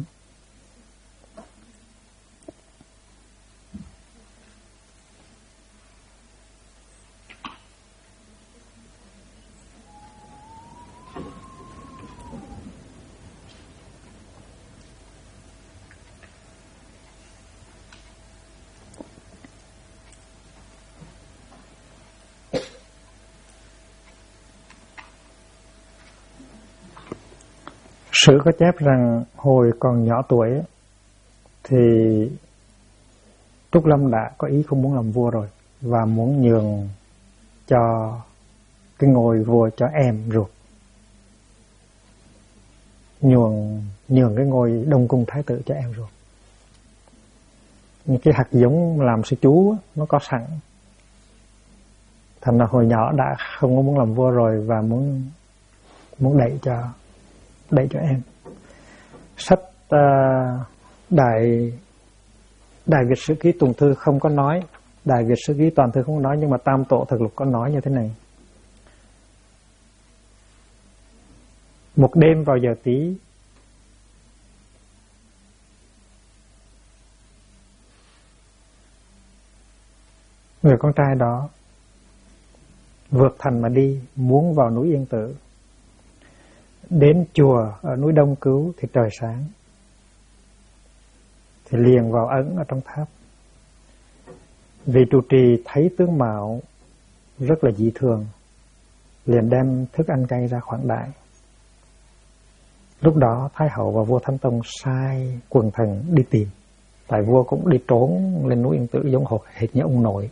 Sử có chép rằng hồi còn nhỏ tuổi thì Trúc Lâm đã có ý không muốn làm vua rồi và muốn nhường cho cái ngôi vua cho em ruột, nhường cái ngôi Đông Cung Thái tử cho em ruột. Những cái hạt giống làm sư chú nó có sẵn, thành ra hồi nhỏ đã không có muốn làm vua rồi và muốn đẩy cho em. Sách Đại Việt Sử Ký Tùng Thư không có nói, Đại Việt Sử Ký Toàn Thư không có nói, nhưng mà Tam Tổ Thực Lục có nói như thế này: một đêm vào giờ Tý, người con trai đó vượt thành mà đi, muốn vào núi Yên Tử. Đến chùa ở núi Đông Cứu thì trời sáng, thì liền vào ẩn ở trong tháp. Vị trụ trì thấy tướng mạo rất là dị thường, liền đem thức ăn chay ra khoản đãi. Lúc đó Thái hậu và vua Thánh Tông sai quần thần đi tìm, tại vua cũng đi trốn lên núi Yên Tử giống hệt như ông nội.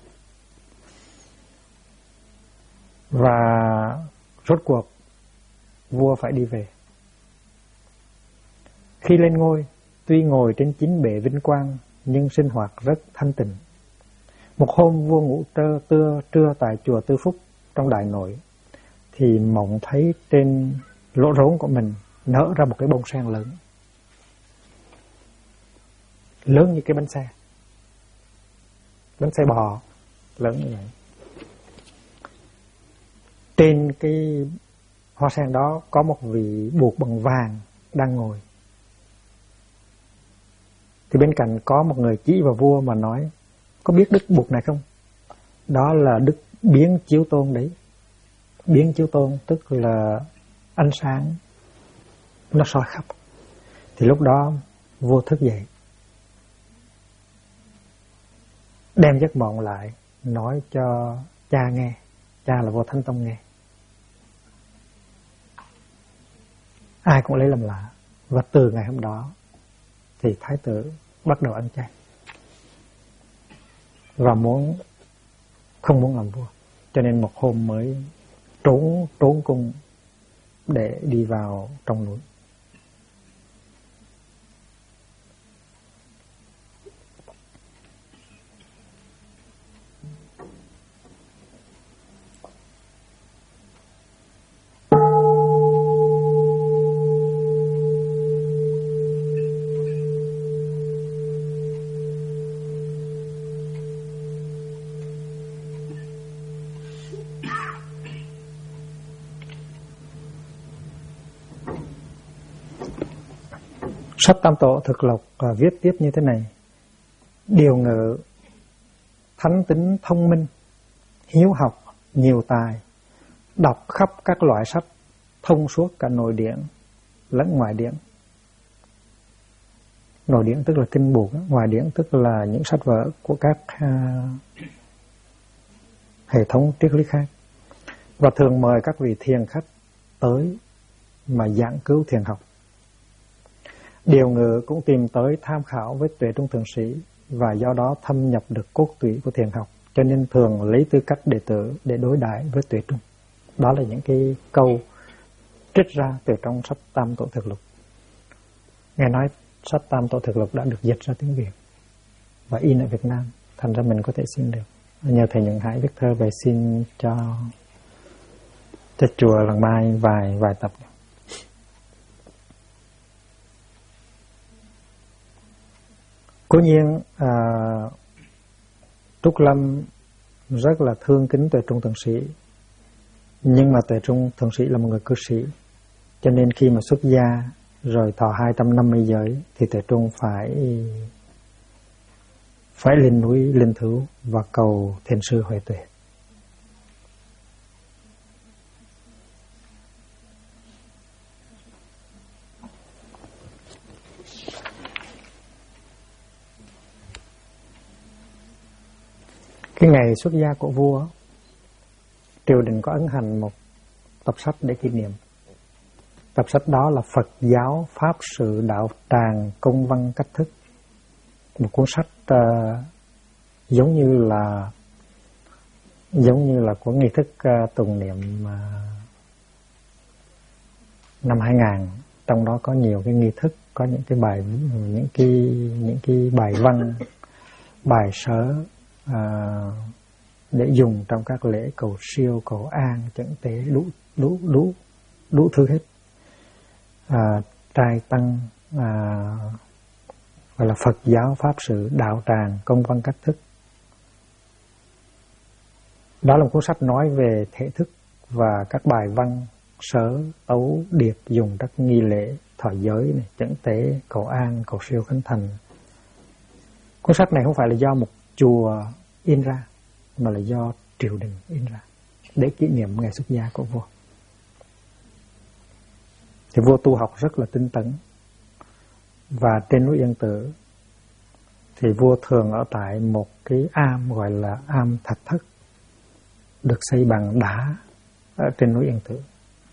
Và rốt cuộc vua phải đi về. Khi lên ngôi, tuy ngồi trên 9 bệ vinh quang, nhưng sinh hoạt rất thanh tịnh. Một hôm vua ngủ trưa tại chùa Tư Phúc trong Đại Nội, thì mộng thấy trên lỗ rốn của mình nở ra một cái bông sen lớn, lớn như cái bánh xe bò lớn như vậy. Trên cái hoa sen đó có một vị buộc bằng vàng đang ngồi. Thì bên cạnh có một người chỉ vào vua mà nói: có biết đức buộc này không? Đó là đức Biến Chiếu Tôn đấy. Biến Chiếu Tôn tức là ánh sáng nó soi khắp. Thì lúc đó vua thức dậy, đem giấc mộng lại nói cho cha nghe. Cha là Vua Thánh Tông nghe. Ai cũng lấy làm lạ. Và từ ngày hôm đó thì thái tử bắt đầu ăn chay và không muốn làm vua, cho nên một hôm mới trốn cung để đi vào trong núi. Sách Tam Tổ Thực Lục viết tiếp như thế này: điều ngự, thánh tính thông minh, hiếu học, nhiều tài, đọc khắp các loại sách, thông suốt cả nội điển lẫn ngoại điển. Nội điển tức là kinh buộc, ngoại điển tức là những sách vở của các hệ thống triết lý khác. Và thường mời các vị thiền khách tới mà giảng cứu thiền học. Điều ngự cũng tìm tới tham khảo với Tuệ Trung Thượng Sĩ, và do đó thâm nhập được cốt tủy của thiền học, cho nên thường lấy tư cách đệ tử để đối đãi với Tuệ Trung. Đó là những cái câu trích ra từ trong sách Tam Tổ Thực Lục. Nghe nói sách Tam Tổ Thực Lục đã được dịch ra tiếng Việt và in ở Việt Nam, thành ra mình có thể xin được. Nhờ thầy Nhuận Hải viết thơ về xin cho chùa Làng Mai vài tập. Cố nhiên Trúc Lâm rất là thương kính Tuệ Trung Thượng Sĩ, nhưng mà Tuệ Trung Thượng Sĩ là một người cư sĩ, cho nên khi mà xuất gia rồi thọ 250 giới thì Tuệ Trung phải lên núi Linh Thứu và cầu Thiền sư Huệ Tuệ. Cái ngày xuất gia của vua, triều đình có ấn hành một tập sách để kỷ niệm. Tập sách đó là Phật giáo Pháp sự Đạo Tràng Công văn Cách thức. Một cuốn sách giống như là của nghi thức tụng niệm năm 2000. Trong đó có nhiều cái nghi thức, có những cái bài văn, bài sớ để dùng trong các lễ cầu siêu, cầu an, chẩn tế, đủ thứ hết. Trai tăng, gọi là Phật giáo Pháp sự Đạo Tràng Công văn Cách thức. Đó là một cuốn sách nói về thể thức và các bài văn sớ, tấu, điệp dùng các nghi lễ thọ giới này, chẩn tế, cầu an, cầu siêu khánh thành. Cuốn sách này không phải là do một chùa in ra, mà là do triều đình in ra để kỷ niệm ngày xuất gia của vua. Thì vua tu học rất là tinh tấn, và trên núi Yên Tử thì vua thường ở tại một cái am gọi là am Thạch Thất, được xây bằng đá ở trên núi Yên Tử.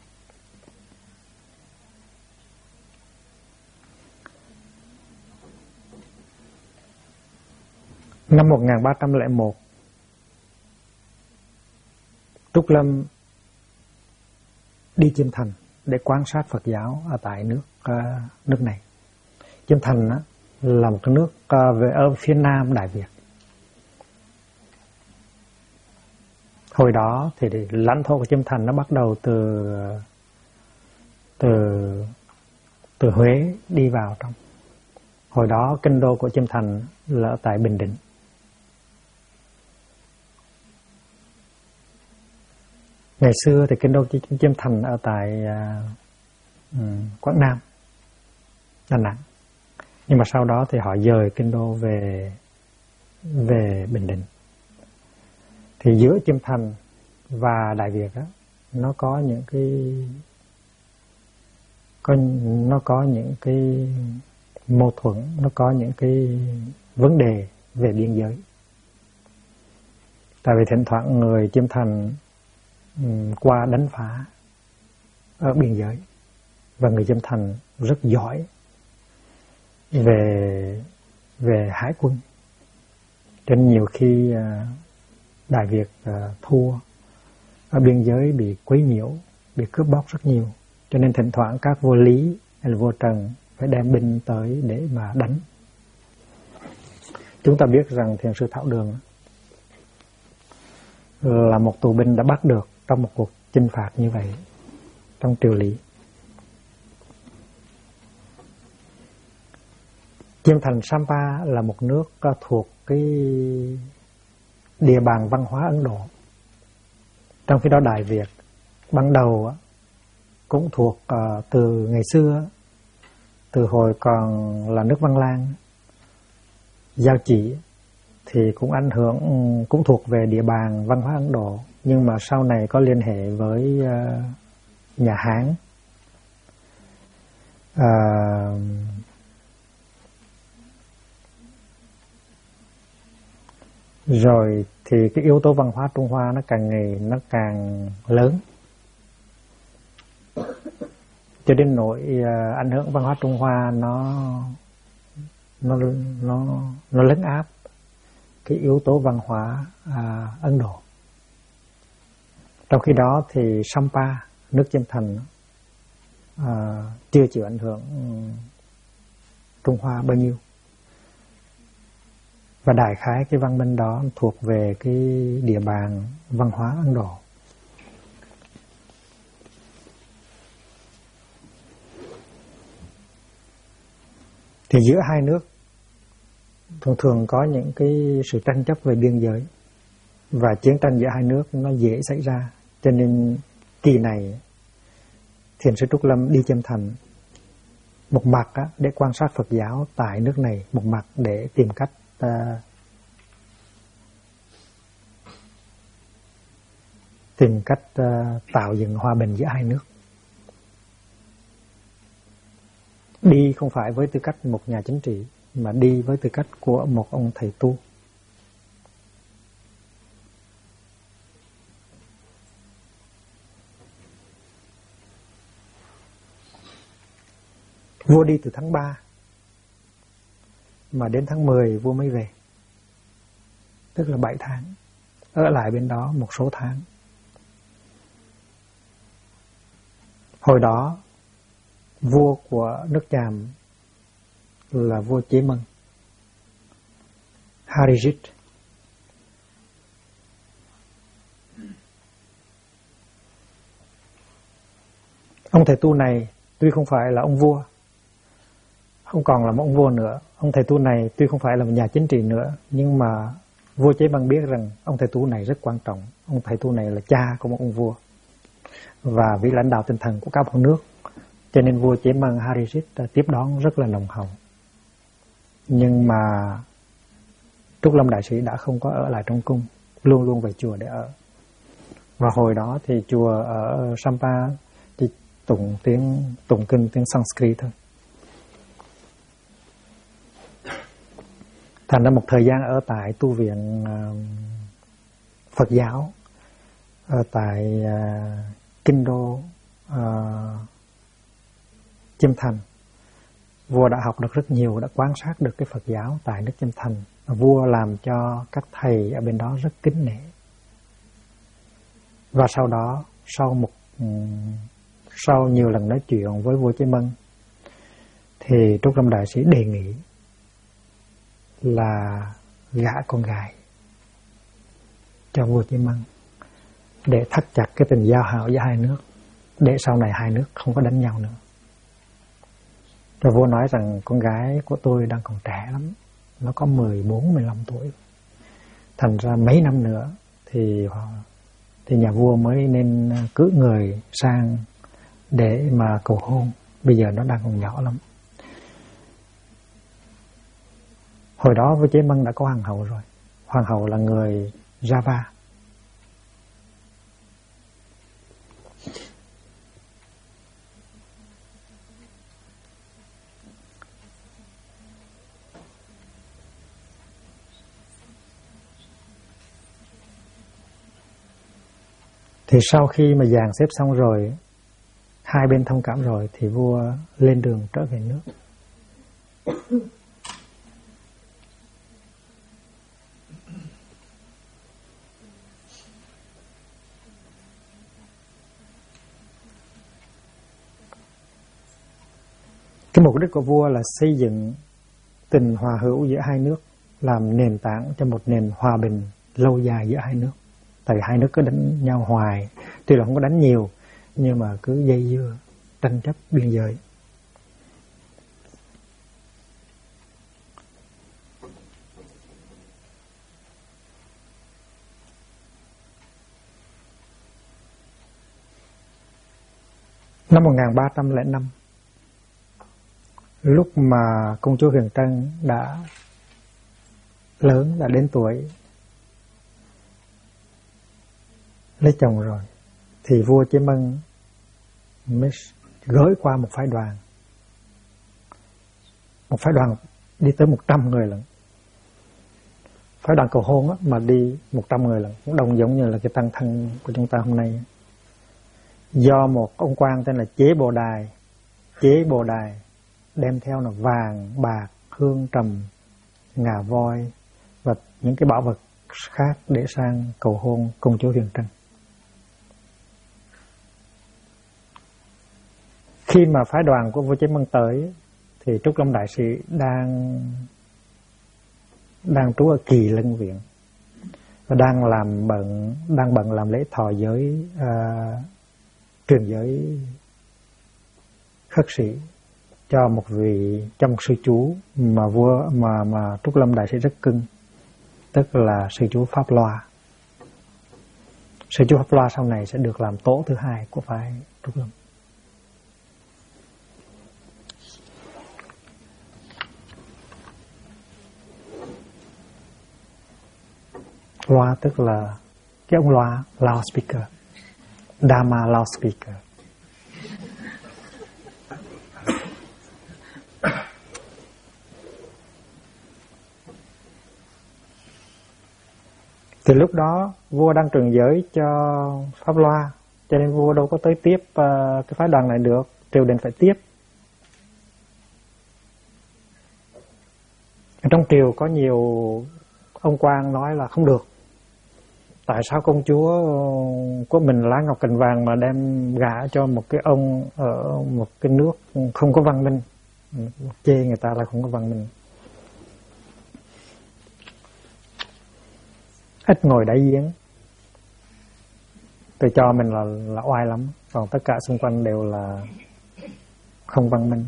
Năm 1301, Trúc Lâm đi Chiêm Thành để quan sát Phật giáo ở tại nước này. Chiêm Thành là một cái nước ở phía nam Đại Việt. Hồi đó thì lãnh thổ của Chiêm Thành nó bắt đầu từ Huế đi vào trong. Hồi đó kinh đô của Chiêm Thành là ở tại Bình Định. Ngày xưa thì kinh đô Chiêm Thành ở tại Quảng Nam, Đà Nẵng. Nhưng mà sau đó thì họ dời kinh đô về Bình Định. Thì giữa Chiêm Thành và Đại Việt đó, nó có những cái mâu thuẫn, nó có những cái vấn đề về biên giới. Tại vì thỉnh thoảng người Chiêm Thành qua đánh phá ở biên giới, và người Chiêm Thành rất giỏi về hải quân, cho nên nhiều khi Đại Việt thua ở biên giới, bị quấy nhiễu, bị cướp bóc rất nhiều, cho nên thỉnh thoảng các vua Lý hay là vua Trần phải đem binh tới để mà đánh. Chúng ta biết rằng Thiền sư Thảo Đường là một tù binh đã bắt được trong một cuộc chinh phạt như vậy trong triều Lý. Chiêm Thành Sampa là một nước thuộc cái địa bàn văn hóa Ấn Độ. Trong khi đó Đại Việt ban đầu cũng thuộc từ ngày xưa, từ hồi còn là nước Văn Lang, Giao Chỉ, thì cũng ảnh hưởng, cũng thuộc về địa bàn văn hóa Ấn Độ, nhưng mà sau này có liên hệ với nhà Hán. Rồi thì cái yếu tố văn hóa Trung Hoa nó càng lớn, cho đến nỗi ảnh hưởng văn hóa Trung Hoa nó lấn áp cái yếu tố văn hóa Ấn Độ. Trong khi đó thì Sampa, nước Chiêm Thành, chưa chịu ảnh hưởng Trung Hoa bao nhiêu. Và đại khái cái văn minh đó thuộc về cái địa bàn văn hóa Ấn Độ. Thì giữa hai nước thường có những cái sự tranh chấp về biên giới, và chiến tranh giữa hai nước nó dễ xảy ra. Cho nên kỳ này Thiền sư Trúc Lâm đi Chiêm Thành, một mặt để quan sát Phật giáo tại nước này, một mặt để tìm cách tạo dựng hòa bình giữa hai nước. Đi không phải với tư cách một nhà chính trị, mà đi với tư cách của một ông thầy tu. Vua đi từ tháng 3 mà đến tháng 10 vua mới về, tức là 7 tháng, ở lại bên đó một số tháng. Hồi đó vua của nước Chàm là vua Chế Mân, Harijit. Ông thầy tu này tuy không phải là ông vua, không còn là một ông vua nữa, ông thầy tu này tuy không phải là một nhà chính trị nữa, nhưng mà vua Chế Mân biết rằng ông thầy tu này rất quan trọng. Ông thầy tu này là cha của một ông vua và vị lãnh đạo tinh thần của cả một nước, cho nên vua Chế Mân Harijit tiếp đón rất là nồng hậu. Nhưng mà Trúc Lâm Đại Sĩ đã không có ở lại trong cung, luôn luôn về chùa để ở. Và hồi đó thì chùa ở Sampa chỉ tụng kinh tiếng Sanskrit thôi. Thành ra một thời gian ở tại tu viện Phật giáo ở tại kinh đô Chiêm Thành, vua đã học được rất nhiều, đã quan sát được cái Phật giáo tại nước Chiêm Thành. Vua làm cho các thầy ở bên đó rất kính nể. Và sau đó, sau nhiều lần nói chuyện với vua Chế Mân, thì Trúc Lâm Đại Sĩ đề nghị là gả con gái cho vua Chí Mân để thắt chặt cái tình giao hảo giữa hai nước, để sau này hai nước không có đánh nhau nữa. Rồi vua nói rằng con gái của tôi đang còn trẻ lắm, nó có 14-15 tuổi. Thành ra mấy năm nữa thì nhà vua mới nên cưới người sang để mà cầu hôn. Bây giờ nó đang còn nhỏ lắm. Hồi đó vua Chế Mân đã có hoàng hậu rồi. Hoàng hậu là người Java. Thì sau khi mà dàn xếp xong rồi, hai bên thông cảm rồi, thì vua lên đường trở về nước. Cái mục đích của vua là xây dựng tình hòa hữu giữa hai nước, làm nền tảng cho một nền hòa bình lâu dài giữa hai nước. Tại vì hai nước cứ đánh nhau hoài, tuy là không có đánh nhiều, nhưng mà cứ dây dưa, tranh chấp biên giới. Năm 1305, lúc mà công chúa Huyền Trân đã lớn, đã đến tuổi lấy chồng rồi, thì vua Chế Mân mới gửi qua một phái đoàn. Một phái đoàn đi tới 100 người lận. Phái đoàn cầu hôn á, mà đi 100 người lận, cũng đồng giống như là cái tăng thân của chúng ta hôm nay. Do một ông quan tên là Chế Bồ Đài đem theo là vàng, bạc, hương trầm, ngà voi và những cái bảo vật khác để sang cầu hôn công chúa Huyền Trân. Khi mà phái đoàn của vua Chế Mân tới thì Trúc Lâm Đại Sĩ đang trú ở Kỳ Lân Viện và đang bận làm lễ thọ giới, truyền giới khất sĩ cho một sư chú mà mà Trúc Lâm Đại Sĩ rất cưng, tức là sư chú Pháp Loa. Sư chú Pháp Loa sau này sẽ được làm tổ thứ hai của phái Trúc Lâm. Loa tức là cái ông loa, loudspeaker, Dharma loudspeaker. Thì lúc đó vua đang truyền giới cho Pháp Loa, cho nên vua đâu có tới tiếp cái phái đoàn này được, triều đình phải tiếp. Ở trong triều có nhiều ông quan nói là không được. Tại sao công chúa của mình lá ngọc cành vàng mà đem gả cho một cái ông ở một cái nước không có văn minh, chê người ta là không có văn minh. Ít ngồi đáy giếng. Tôi cho mình là oai lắm, còn tất cả xung quanh đều là không văn minh.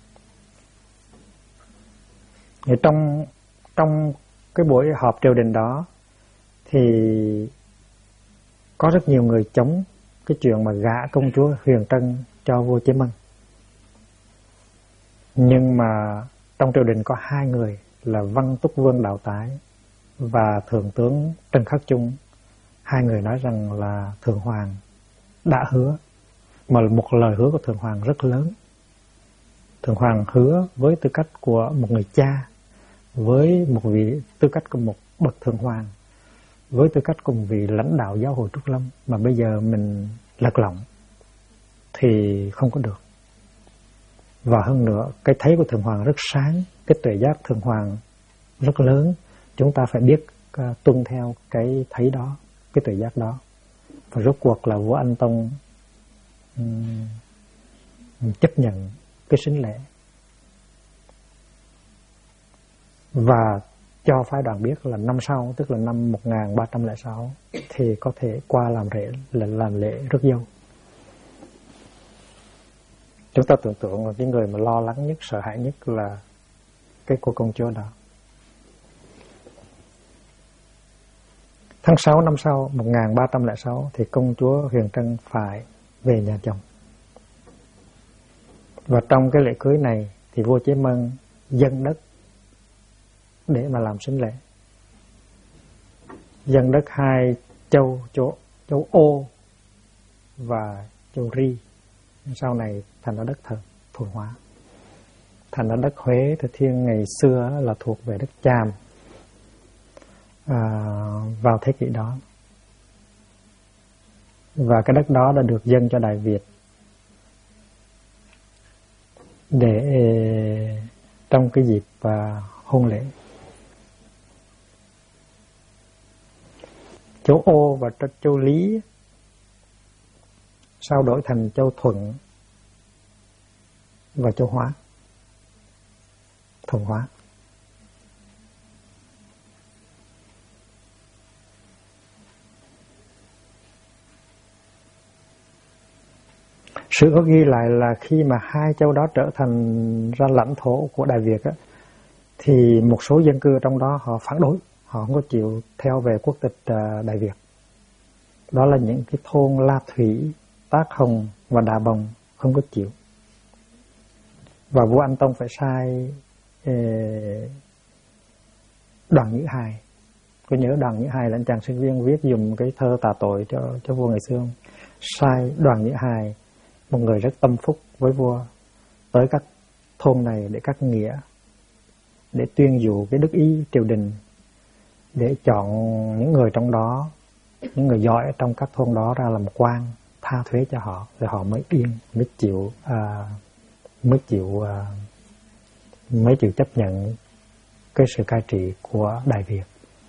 Thì trong cái buổi họp triều đình đó thì có rất nhiều người chống cái chuyện mà gả công chúa Huyền Trân cho vua Chế Mân. Nhưng mà trong triều đình có hai người là Văn Túc Vương Đạo Tái và Thượng tướng Trần Khắc Chung. Hai người nói rằng là Thượng Hoàng đã hứa, mà một lời hứa của Thượng Hoàng rất lớn. Thượng Hoàng hứa với tư cách của một người cha, với một vị tư cách của một bậc Thượng Hoàng, với tư cách của một vị lãnh đạo giáo hội Trúc Lâm, mà bây giờ mình lật lọng thì không có được. Và hơn nữa, cái thấy của Thượng Hoàng rất sáng, cái tuệ giác Thượng Hoàng rất lớn. Chúng ta phải biết tuân theo cái thấy đó, cái tuệ giác đó. Và rốt cuộc là vua Anh Tông chấp nhận cái sính lễ. Và cho phái đoàn biết là năm sau, tức là năm 1306 thì có thể qua làm lễ rước dâu. Chúng ta tưởng tượng là cái người mà lo lắng nhất, sợ hãi nhất là cái cô công chúa đó. Tháng 6 năm sau 1306 thì công chúa Huyền Trân phải về nhà chồng. Và trong cái lễ cưới này thì vua Chế Mân dâng đất để mà làm sính lễ. Dâng đất 2 châu Ô và châu Ri. Sau này thành ra đất Thuần Hóa. Thành ra đất Huế Thừa Thiên ngày xưa là thuộc về đất Chàm vào thế kỷ đó. Và cái đất đó đã được dâng cho Đại Việt để trong cái dịp hôn lễ. Châu Ô và châu Lý sau đổi thành châu Thuận và châu Hóa, Thuận Hóa. Sự có ghi lại là khi mà 2 châu đó trở thành ra lãnh thổ của Đại Việt á, thì một số dân cư trong đó họ phản đối, họ không có chịu theo về quốc tịch Đại Việt. Đó là những cái thôn La Thủy, Tác Hồng và Đà Bồng không có chịu. Và vua Anh Tông phải sai Đoàn Nhữ Hài. Có nhớ Đoàn Nhữ Hài là anh chàng sinh viên viết dùng cái thơ tạ tội cho vua ngày xưa không? Sai Đoàn Nhữ Hài, một người rất tâm phúc với vua, tới các thôn này để cắt nghĩa, để tuyên dụ cái đức ý triều đình, để chọn những người trong đó, những người giỏi ở trong các thôn đó ra làm quan, tha thuế cho họ, rồi họ mới yên, mới chịu chấp nhận cái sự cai trị của Đại Việt.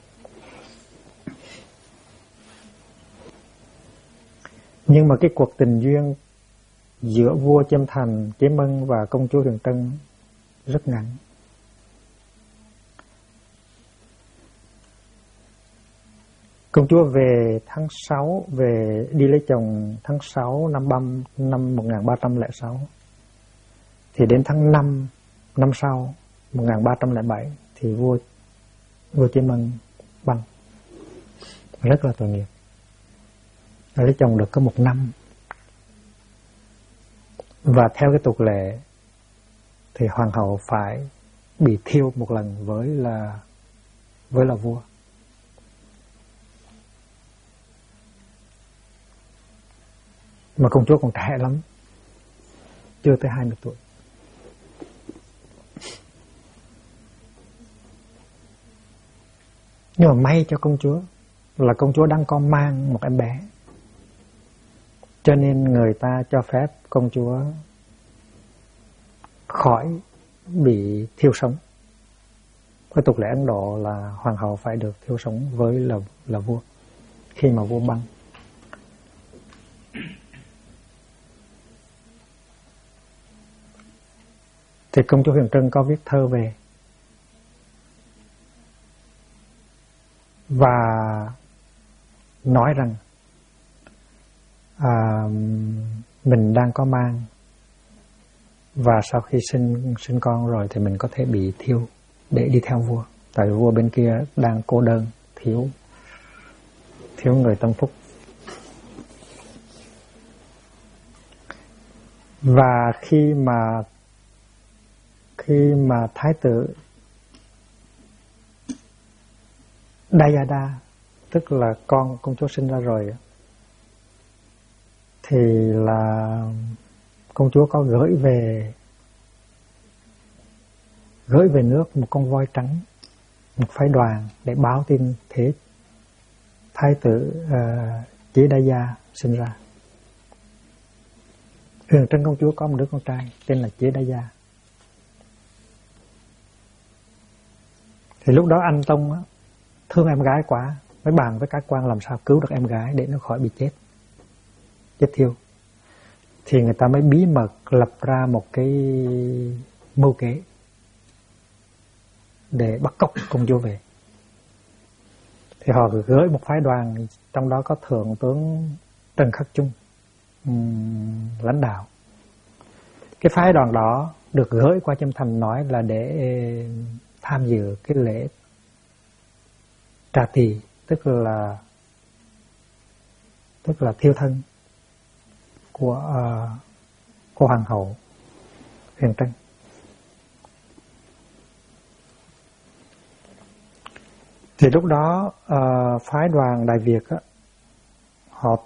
Nhưng mà cái cuộc tình duyên giữa vua Chiêm Thành, Chế Mân và công chúa Huyền Trân rất ngắn. Công chúa về tháng 6, về đi lấy chồng tháng 6 năm 1306. Thì đến tháng 5 năm sau 1307 thì vua Chế Mân băng. Rất là tội nghiệp. Lấy chồng được có 1 năm. Và theo cái tục lệ thì hoàng hậu phải bị thiêu một lần với là vua. Mà công chúa còn trẻ lắm, chưa tới 20 tuổi. Nhưng mà may cho công chúa là công chúa đang có mang một em bé, cho nên người ta cho phép công chúa khỏi bị thiêu sống. Cái tục lệ Ấn Độ là hoàng hậu phải được thiêu sống với là vua khi mà vua băng. Thì công chúa Huyền Trân có viết thơ về và nói rằng mình đang có mang, và sau khi sinh con rồi thì mình có thể bị thiêu để đi theo vua, tại vì vua bên kia đang cô đơn, thiếu người tâm phúc. Và khi mà thái tử Dayada, tức là con công chúa sinh ra rồi, thì là công chúa có gửi về nước một con voi trắng, một phái đoàn để báo tin thế thái tử Chế Đa Gia sinh ra. Huyền Trân công chúa có một đứa con trai tên là Chế Đa Gia. Thì lúc đó anh Tông thương em gái quá, mới bàn với các quan làm sao cứu được em gái để nó khỏi bị chết thiêu. Thì người ta mới bí mật lập ra một cái mưu kế để bắt cóc công chúa về. Thì họ gửi một phái đoàn, trong đó có Thượng tướng Trần Khắc Chung lãnh đạo. Cái phái đoàn đó được gửi qua Chiêm Thành nói là để tham dự cái lễ trà tỳ, tức là thiêu thân của hoàng hậu Huyền Trân. Thì lúc đó phái đoàn Đại Việt á, họ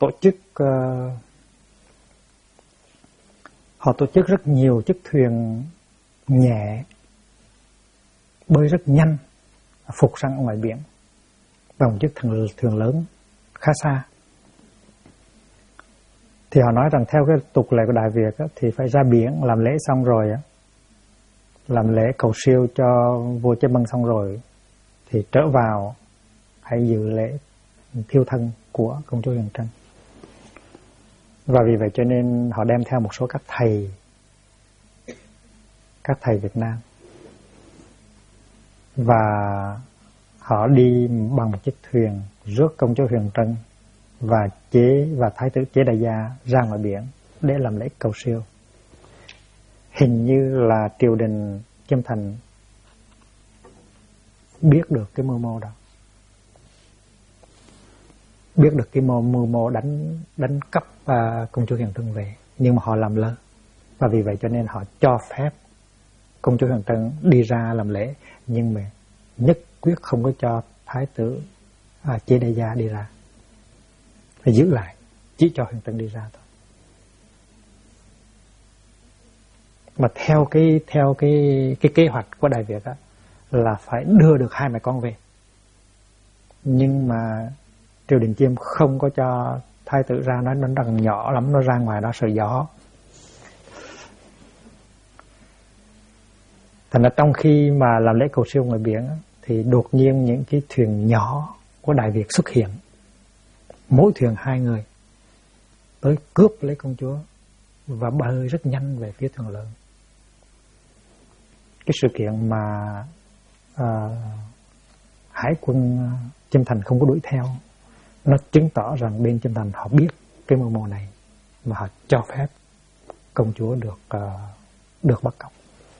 tổ chức rất nhiều chiếc thuyền nhẹ bơi rất nhanh phục sang ngoài biển, và một chiếc thuyền lớn khá xa. Thì họ nói rằng theo cái tục lệ của Đại Việt á, thì phải ra biển làm lễ xong rồi á, làm lễ cầu siêu cho vua Chế Bân xong rồi thì trở vào hãy dự lễ thiêu thân của công chúa Huyền Trân. Và vì vậy cho nên họ đem theo một số các thầy Việt Nam, và họ đi bằng một chiếc thuyền rước công chúa Huyền Trân và thái tử Chế Đại Gia ra ngoài biển để làm lễ cầu siêu. Hình như là triều đình Chiêm Thành biết được cái mưu mô đó, biết được cái mưu mô đánh cắp công chúa Huyền Trân về, nhưng mà họ làm lơ, và vì vậy cho nên họ cho phép công chúa Huyền Trân đi ra làm lễ, nhưng mà nhất quyết không có cho thái tử Chế Đại Gia đi ra, phải giữ lại, chỉ cho Huyền Trân đi ra thôi. Mà theo cái kế hoạch của Đại Việt á, là phải đưa được hai mẹ con về, nhưng mà triều đình Chiêm không có cho thái tử ra, nó đang nhỏ lắm, nó ra ngoài đó sợ gió. Thành ra trong khi mà làm lễ cầu siêu ngoài biển thì đột nhiên những cái thuyền nhỏ của Đại Việt xuất hiện, mỗi thuyền 2 người tới cướp lấy công chúa và bơi rất nhanh về phía thuyền lớn. Cái sự kiện mà hải quân Chiêm Thành không có đuổi theo, nó chứng tỏ rằng bên Chiêm Thành họ biết cái mưu mô này và họ cho phép công chúa được bắt cóc.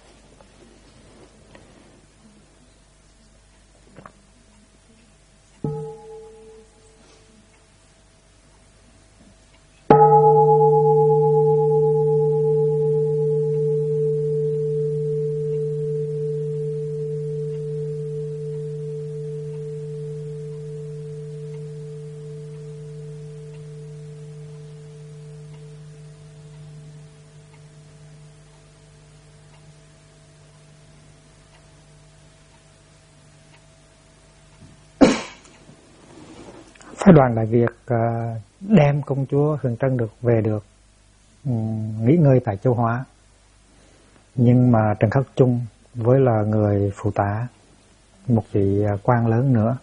Phái đoàn Đại Việt đem công chúa Huyền Trân về được nghỉ ngơi tại Châu Hóa, nhưng mà Trần Khắc Chung với là người phụ tá, một vị quan lớn nữa,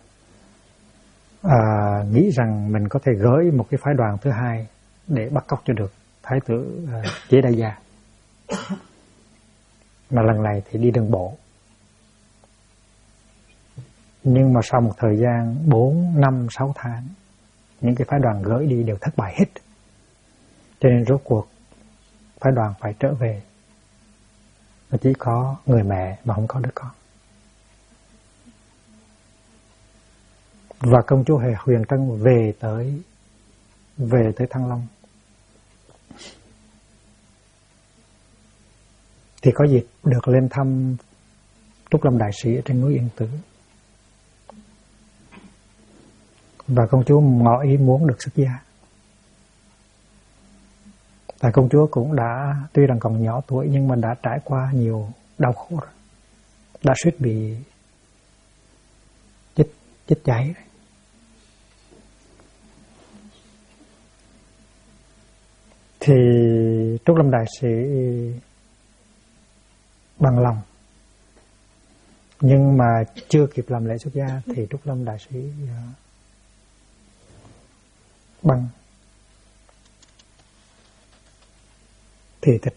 nghĩ rằng mình có thể gửi một cái phái đoàn thứ hai để bắt cóc cho được thái tử Chế Đại Gia. Mà lần này thì đi đường bộ. Nhưng mà sau một thời gian 4, 5, 6 tháng, những cái phái đoàn gửi đi đều thất bại hết. Cho nên rốt cuộc phái đoàn phải trở về, và chỉ có người mẹ mà không có đứa con. Và công chúa Huyền Trân về tới Thăng Long. Thì có dịp được lên thăm Trúc Lâm Đại Sĩ ở trên núi Yên Tử. Và công chúa ngỏ ý muốn được xuất gia. Tại công chúa cũng đã, tuy rằng còn nhỏ tuổi, nhưng mà đã trải qua nhiều đau khổ rồi. Đã suýt bị chết cháy rồi. Thì Trúc Lâm Đại Sĩ bằng lòng, nhưng mà chưa kịp làm lễ xuất gia thì Trúc Lâm Đại Sĩ băng thì thịt.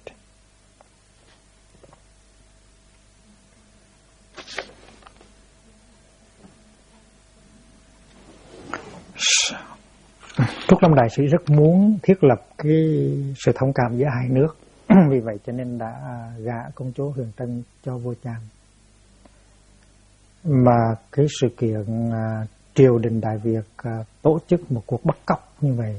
Trúc Lâm Đại Sĩ rất muốn thiết lập cái sự thông cảm giữa hai nước. Vì vậy cho nên đã gả công chúa Huyền Trân cho vua Chàm. Mà cái sự kiện triều đình Đại Việt tổ chức một cuộc bắt cóc như vậy,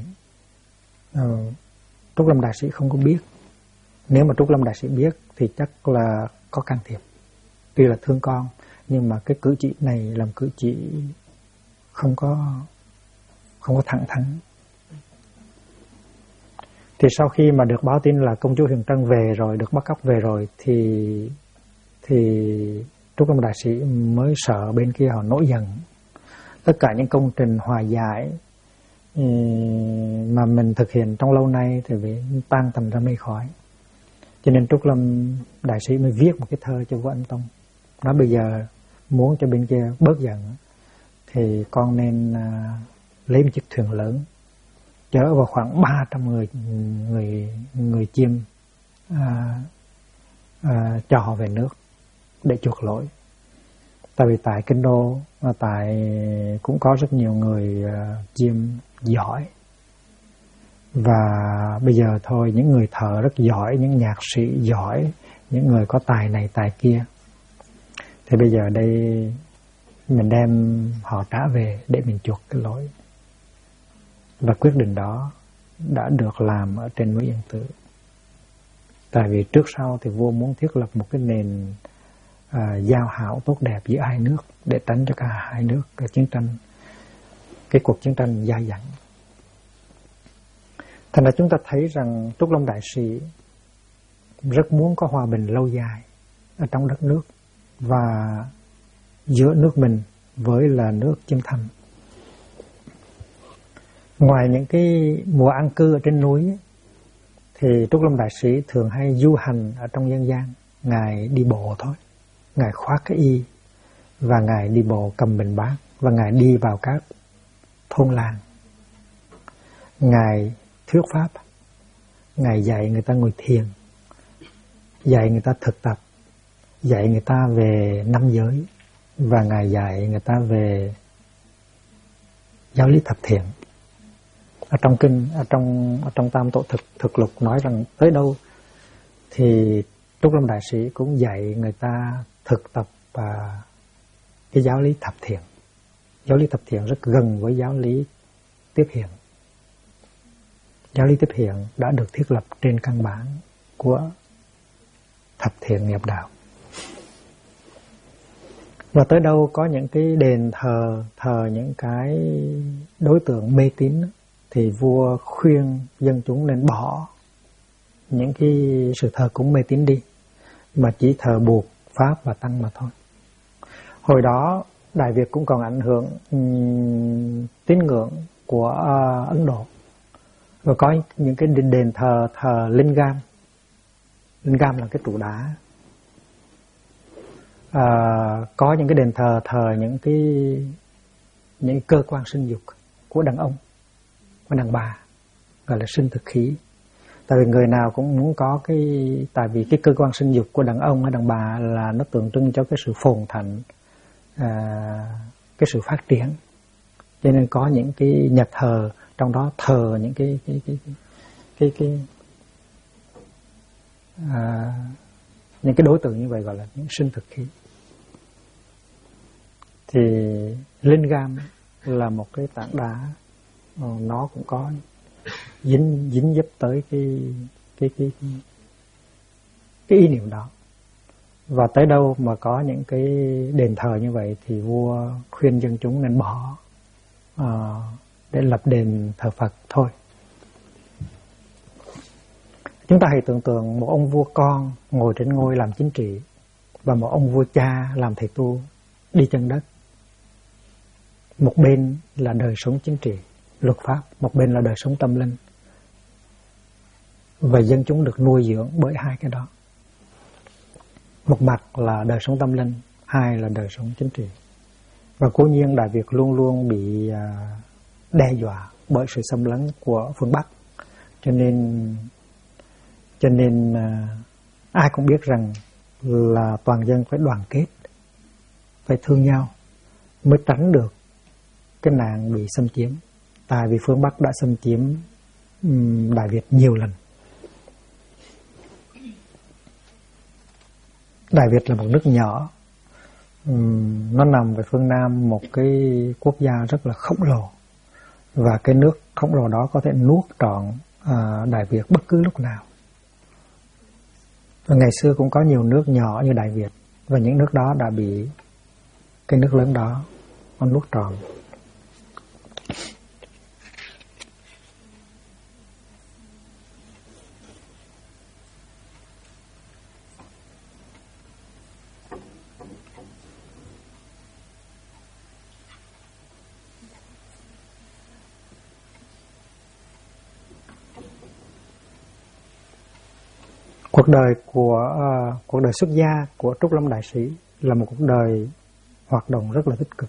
Trúc Lâm Đại Sĩ không có biết. Nếu mà Trúc Lâm Đại Sĩ biết thì chắc là có can thiệp. Tuy là thương con, nhưng mà cái cử chỉ này làm cử chỉ không có thẳng thắn. Thì sau khi mà được báo tin là công chúa Huyền Trân về rồi, được bắt cóc về rồi, thì Trúc Lâm Đại Sĩ mới sợ bên kia họ nổi giận. Tất cả những công trình hòa giải mà mình thực hiện trong lâu nay thì bị tan tành ra mây khói. Cho nên Trúc Lâm Đại Sĩ mới viết một cái thơ cho vua Anh Tông. Nói bây giờ muốn cho bên kia bớt giận thì con nên lấy một chiếc thuyền lớn chở vào khoảng 300 người chiêm cho họ về nước để chuộc lỗi. Tại vì tại Kinh Đô cũng có rất nhiều người chiêm giỏi, và bây giờ thôi những người thợ rất giỏi, những nhạc sĩ giỏi, những người có tài này tài kia, thì bây giờ đây mình đem họ trả về để mình chuộc cái lỗi. Và quyết định đó đã được làm ở trên núi Yên Tử. Tại vì trước sau thì vua muốn thiết lập một cái nền giao hảo tốt đẹp giữa hai nước để tránh cho cả hai nước cái cuộc chiến tranh dai dẳng. Thành ra chúng ta thấy rằng Trúc Lâm Đại Sĩ rất muốn có hòa bình lâu dài ở trong đất nước và giữa nước mình với là nước Chiêm Thành. Ngoài những cái mùa an cư ở trên núi thì Trúc Lâm Đại Sĩ thường hay du hành ở trong dân gian. Ngài đi bộ thôi, Ngài khoác cái y và Ngài đi bộ cầm bình bát, và Ngài đi vào các thôn làng. Ngài thuyết pháp, Ngài dạy người ta ngồi thiền, dạy người ta thực tập, dạy người ta về năm giới, và Ngài dạy người ta về giáo lý thập thiện. Ở trong kinh, ở trong Tam Tổ thực lục nói rằng tới đâu thì Trúc Lâm Đại Sĩ cũng dạy người ta thực tập cái giáo lý thập thiện. Giáo lý thập thiện rất gần với giáo lý tiếp hiện. Giáo lý tiếp hiện đã được thiết lập trên căn bản của thập thiện nghiệp đạo. Và tới đâu có những cái đền thờ những cái đối tượng mê tín thì vua khuyên dân chúng nên bỏ những cái sự thờ cúng mê tín đi, mà chỉ thờ buộc Pháp và Tăng mà thôi. Hồi đó Đại Việt cũng còn ảnh hưởng tín ngưỡng của Ấn Độ, và có những cái đền thờ Lingam. Lingam là cái trụ đá. Có những cái đền thờ những cơ quan sinh dục của đàn ông và đàn bà, gọi là sinh thực khí. Tại vì người nào cũng muốn có tại vì cái cơ quan sinh dục của đàn ông hay đàn bà là nó tượng trưng cho cái sự phồn thịnh, cái sự phát triển. Cho nên có những cái nhà thờ trong đó thờ những những cái đối tượng như vậy, gọi là những sinh thực khí. Thì Lingam là một cái tảng đá, nó cũng có dính dấp tới cái ý niệm đó. Và tới đâu mà có những cái đền thờ như vậy thì vua khuyên dân chúng nên bỏ để lập đền thờ Phật thôi. Chúng ta hãy tưởng tượng một ông vua con ngồi trên ngôi làm chính trị, và một ông vua cha làm thầy tu đi chân đất. Một bên là đời sống chính trị, luật pháp, một bên là đời sống tâm linh. Và dân chúng được nuôi dưỡng bởi hai cái đó. Một mặt là đời sống tâm linh, hai là đời sống chính trị. Và cố nhiên Đại Việt luôn luôn bị đe dọa bởi sự xâm lấn của phương Bắc. Cho nên ai cũng biết rằng là toàn dân phải đoàn kết, phải thương nhau mới tránh được cái nạn bị xâm chiếm. tại vì phương Bắc đã xâm chiếm Đại Việt nhiều lần. Đại Việt là một nước nhỏ, nó nằm về phương Nam một cái quốc gia rất là khổng lồ, và cái nước khổng lồ đó có thể nuốt trọn Đại Việt bất cứ lúc nào. Và ngày xưa cũng có nhiều nước nhỏ như Đại Việt, và những nước đó đã bị cái nước lớn đó nó nuốt trọn. Cuộc đời xuất gia của Trúc Lâm Đại Sĩ là một cuộc đời hoạt động rất là tích cực.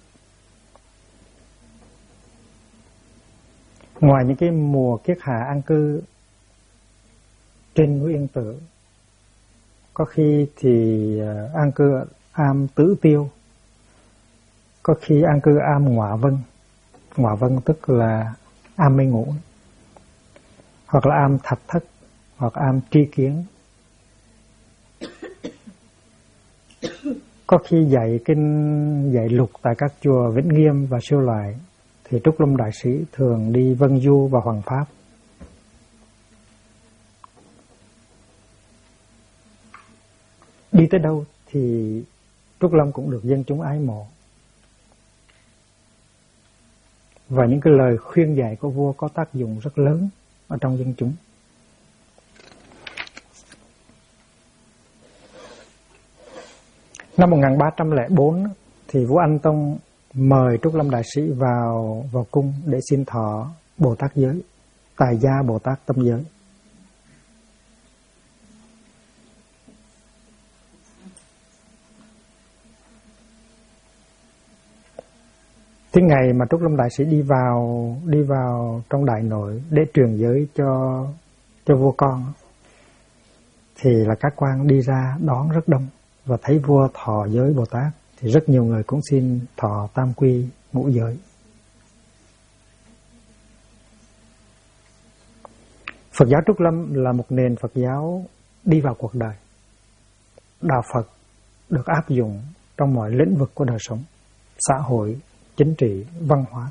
Ngoài những cái mùa kiết hạ an cư trên núi Yên Tử, có khi thì an cư am Tứ Tiêu, có khi an cư am Ngọa Vân. Ngọa Vân tức là am Mây Ngũ, hoặc là am Thạch Thất, hoặc am Tri Kiến. Có khi dạy lục tại các chùa Vĩnh Nghiêm và Siêu Loại, thì Trúc Lâm Đại Sĩ thường đi Vân Du và Hoàng Pháp. Đi tới đâu thì Trúc Lâm cũng được dân chúng ái mộ. Và những cái lời khuyên dạy của vua có tác dụng rất lớn ở trong dân chúng. Năm 1304 thì vua Anh Tông mời Trúc Lâm Đại Sĩ vào cung để xin thọ Bồ Tát giới, Tài Gia Bồ Tát Tâm Giới. Cái ngày mà Trúc Lâm Đại Sĩ đi vào trong đại nội để truyền giới cho vua con, thì là các quan đi ra đón rất đông, và thấy vua thọ giới Bồ Tát thì rất nhiều người cũng xin thọ tam quy ngũ giới. Phật giáo Trúc Lâm là một nền Phật giáo đi vào cuộc đời. Đạo Phật được áp dụng trong mọi lĩnh vực của đời sống, xã hội, chính trị, văn hóa.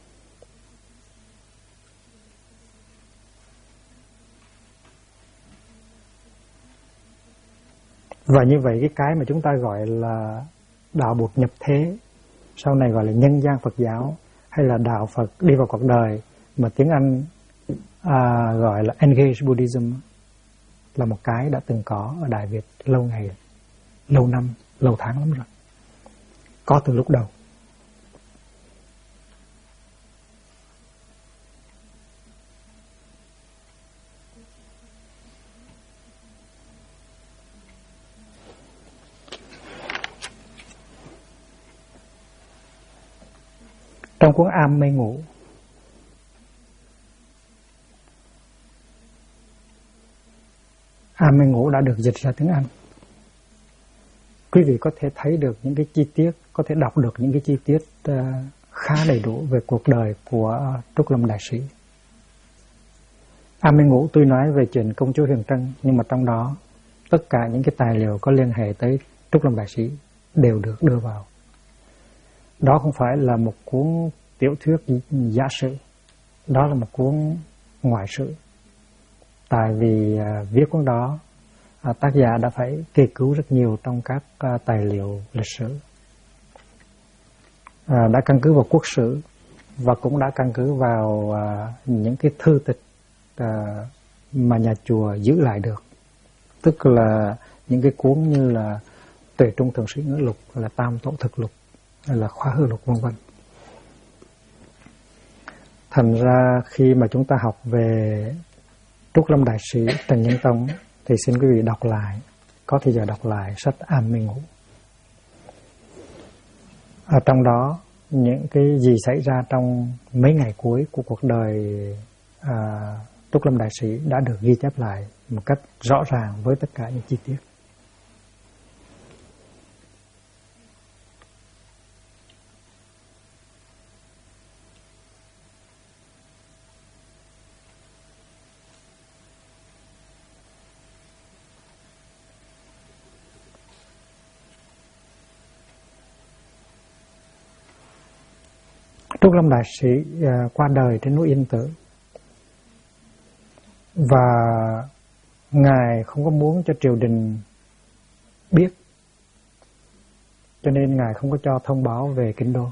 Và như vậy cái mà chúng ta gọi là đạo Bụt nhập thế, sau này gọi là nhân gian Phật giáo, hay là đạo Phật đi vào cuộc đời, mà tiếng Anh gọi là Engage Buddhism, là một cái đã từng có ở Đại Việt lâu ngày, lâu năm, lâu tháng lắm rồi. Có từ lúc đầu. Trong cuốn Am Mây Ngũ, Am Mây Ngũ đã được dịch ra tiếng Anh. Quý vị có thể thấy được những cái chi tiết, có thể đọc được những cái chi tiết khá đầy đủ về cuộc đời của Trúc Lâm Đại Sĩ. Am Mây Ngũ tôi nói về chuyện công chúa Huyền Trân, nhưng mà trong đó tất cả những cái tài liệu có liên hệ tới Trúc Lâm Đại Sĩ đều được đưa vào. Đó không phải là một cuốn tiểu thuyết giả sử, đó là một cuốn ngoại sử. Tại vì viết cuốn đó, tác giả đã phải kê cứu rất nhiều trong các tài liệu lịch sử, đã căn cứ vào quốc sử, và cũng đã căn cứ vào những cái thư tịch mà nhà chùa giữ lại được, tức là những cái cuốn như là Tuệ Trung Thượng Sĩ Ngữ Lục, hay là Tam Tổ Thực Lục, hay là Khóa Hư Lục, vân vân. Thành ra khi mà chúng ta học về Trúc Lâm Đại Sĩ, Trần Nhân Tông, thì xin quý vị đọc lại, có thời giờ đọc lại sách Am Mây Ngũ. Ở trong đó, những cái gì xảy ra trong mấy ngày cuối của cuộc đời Trúc Lâm Đại Sĩ đã được ghi chép lại một cách rõ ràng với tất cả những chi tiết. Trúc Lâm Đại Sĩ qua đời trên núi Yên Tử, và Ngài không có muốn cho triều đình biết, cho nên Ngài không có cho thông báo về kinh đô.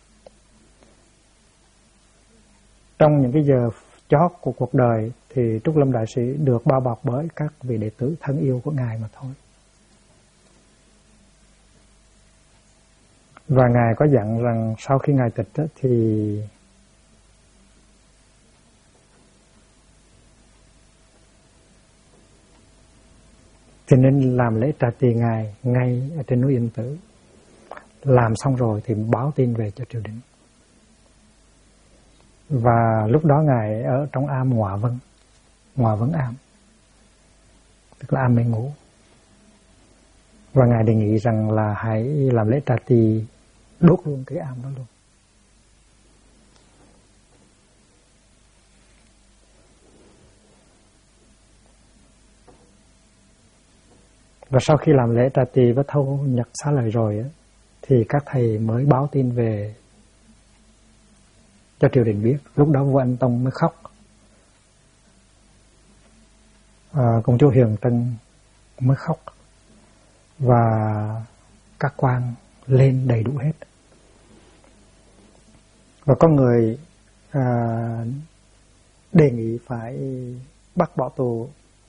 Trong những cái giờ chót của cuộc đời thì Trúc Lâm Đại Sĩ được bao bọc bởi các vị đệ tử thân yêu của Ngài mà thôi. Và Ngài có dặn rằng sau khi Ngài tịch thì nên làm lễ trà tỳ Ngài ngay ở trên núi Yên Tử. Làm xong rồi thì báo tin về cho triều đình. Và lúc đó Ngài ở trong am Ngọa Vấn Am, tức là am mê ngủ. Và Ngài đề nghị rằng là hãy làm lễ trà tỳ, đốt luôn cái am đó luôn. Và sau khi làm lễ trà tỳ và thâu nhật xá lợi rồi thì các thầy mới báo tin về cho triều đình biết. Lúc đó vua Anh Tông mới khóc, công chúa Huyền Trân mới khóc, và các quan lên đầy đủ hết. Và có người đề nghị phải bắt bỏ tù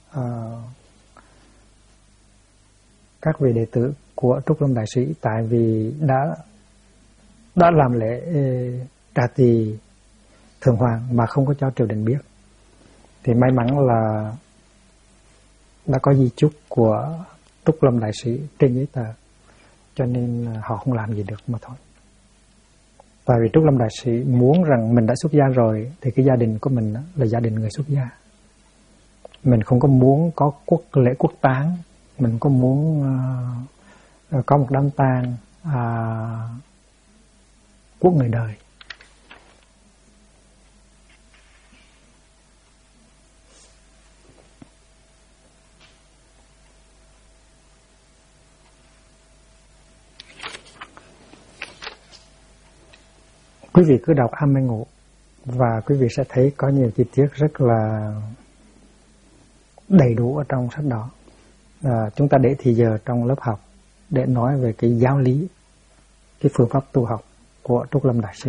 các vị đệ tử của Trúc Lâm Đại Sĩ, tại vì đã làm lễ trà tỳ thường hoàng mà không có cho triều đình biết. Thì may mắn là đã có di chúc của Trúc Lâm Đại Sĩ trên giấy tờ, cho nên họ không làm gì được mà thôi. Tại vì Trúc Lâm Đại Sĩ muốn rằng mình đã xuất gia rồi thì cái gia đình của mình là gia đình người xuất gia. Mình không có muốn có lễ quốc táng, mình có muốn có một đám tang quốc người đời. Quý vị cứ đọc Am Mê Ngũ và quý vị sẽ thấy có nhiều chi tiết rất là đầy đủ ở trong sách đó. Chúng ta để thì giờ trong lớp học để nói về cái giáo lý, cái phương pháp tu học của Trúc Lâm Đại Sĩ.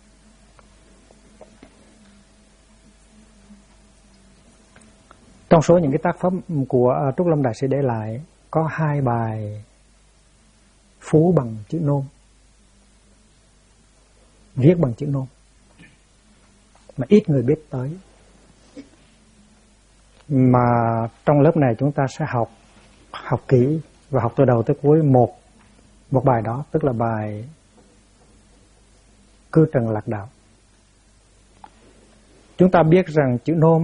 Trong số những cái tác phẩm của Trúc Lâm Đại Sĩ để lại có 2 bài phú bằng chữ nôm, viết bằng chữ nôm mà ít người biết tới. Mà trong lớp này chúng ta sẽ học kỹ và học từ đầu tới cuối một bài đó, tức là bài Cư Trần Lạc Đạo. Chúng ta biết rằng chữ nôm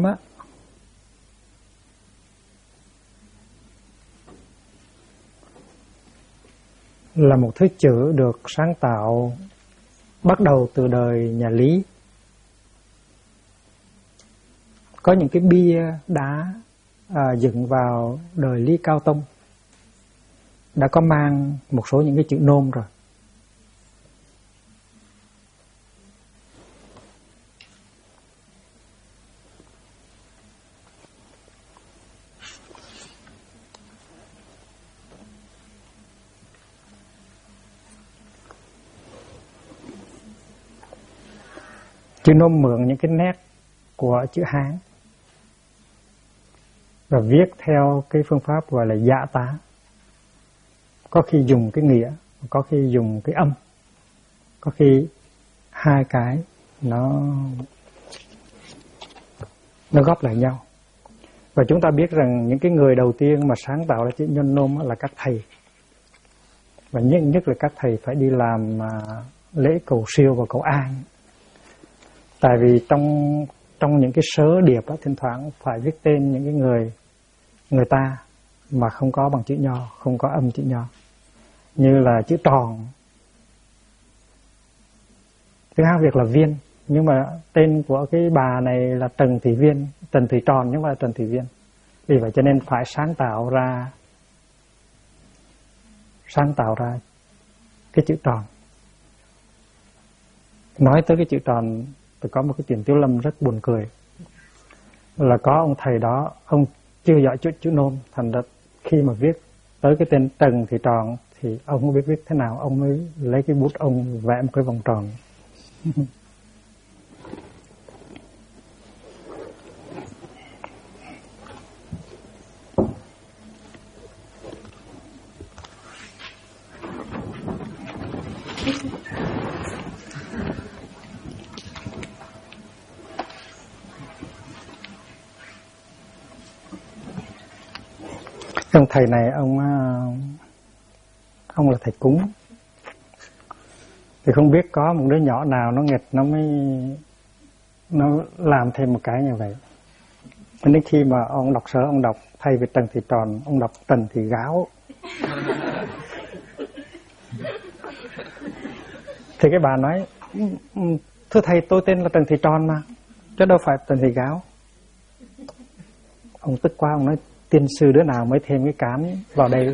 là một thứ chữ được sáng tạo bắt đầu từ đời nhà Lý. Có những cái bia đá dựng vào đời Lý Cao Tông đã có mang một số những cái chữ nôm rồi. Chữ nôm mượn những cái nét của chữ Hán và viết theo cái phương pháp gọi là dạ tá. Có khi dùng cái nghĩa, có khi dùng cái âm, có khi hai cái nó góp lại nhau. Và chúng ta biết rằng những cái người đầu tiên mà sáng tạo ra chữ nhân nôm là các thầy. Và nhất là các thầy phải đi làm lễ cầu siêu và cầu an. Tại vì trong những cái sớ điệp thỉnh thoảng phải viết tên những cái người ta mà không có bằng chữ nho, không có âm chữ nho, như là chữ tròn. Tiếng Hán Việt là Viên, nhưng mà tên của cái bà này là Trần Thị Viên, Trần Thị Tròn nhưng mà là Trần Thị Viên. Vì vậy cho nên phải sáng tạo ra cái chữ tròn. Nói tới cái chữ tròn, tôi có một cái chuyện Tiếu Lâm rất buồn cười. Là có ông thầy đó, ông chưa giỏi chữ nôm, thành ra khi mà viết tới cái tên Trần Thị Tròn thì ông không biết viết thế nào, ông mới lấy cái bút ông vẽ một cái vòng tròn. Ông thầy này ông là thầy cúng, thì không biết có một đứa nhỏ nào nó nghịch nó làm thêm một cái như vậy. Đến khi mà ông đọc sớ, ông đọc thay vì Trần Thị Tròn, ông đọc Trần Thị Gáo. Thì cái bà nói, thưa thầy, tôi tên là Trần Thị Tròn mà, chứ đâu phải Trần Thị Gáo. Ông tức quá, ông nói, tiên sư đứa nào mới thêm cái cán vào đây.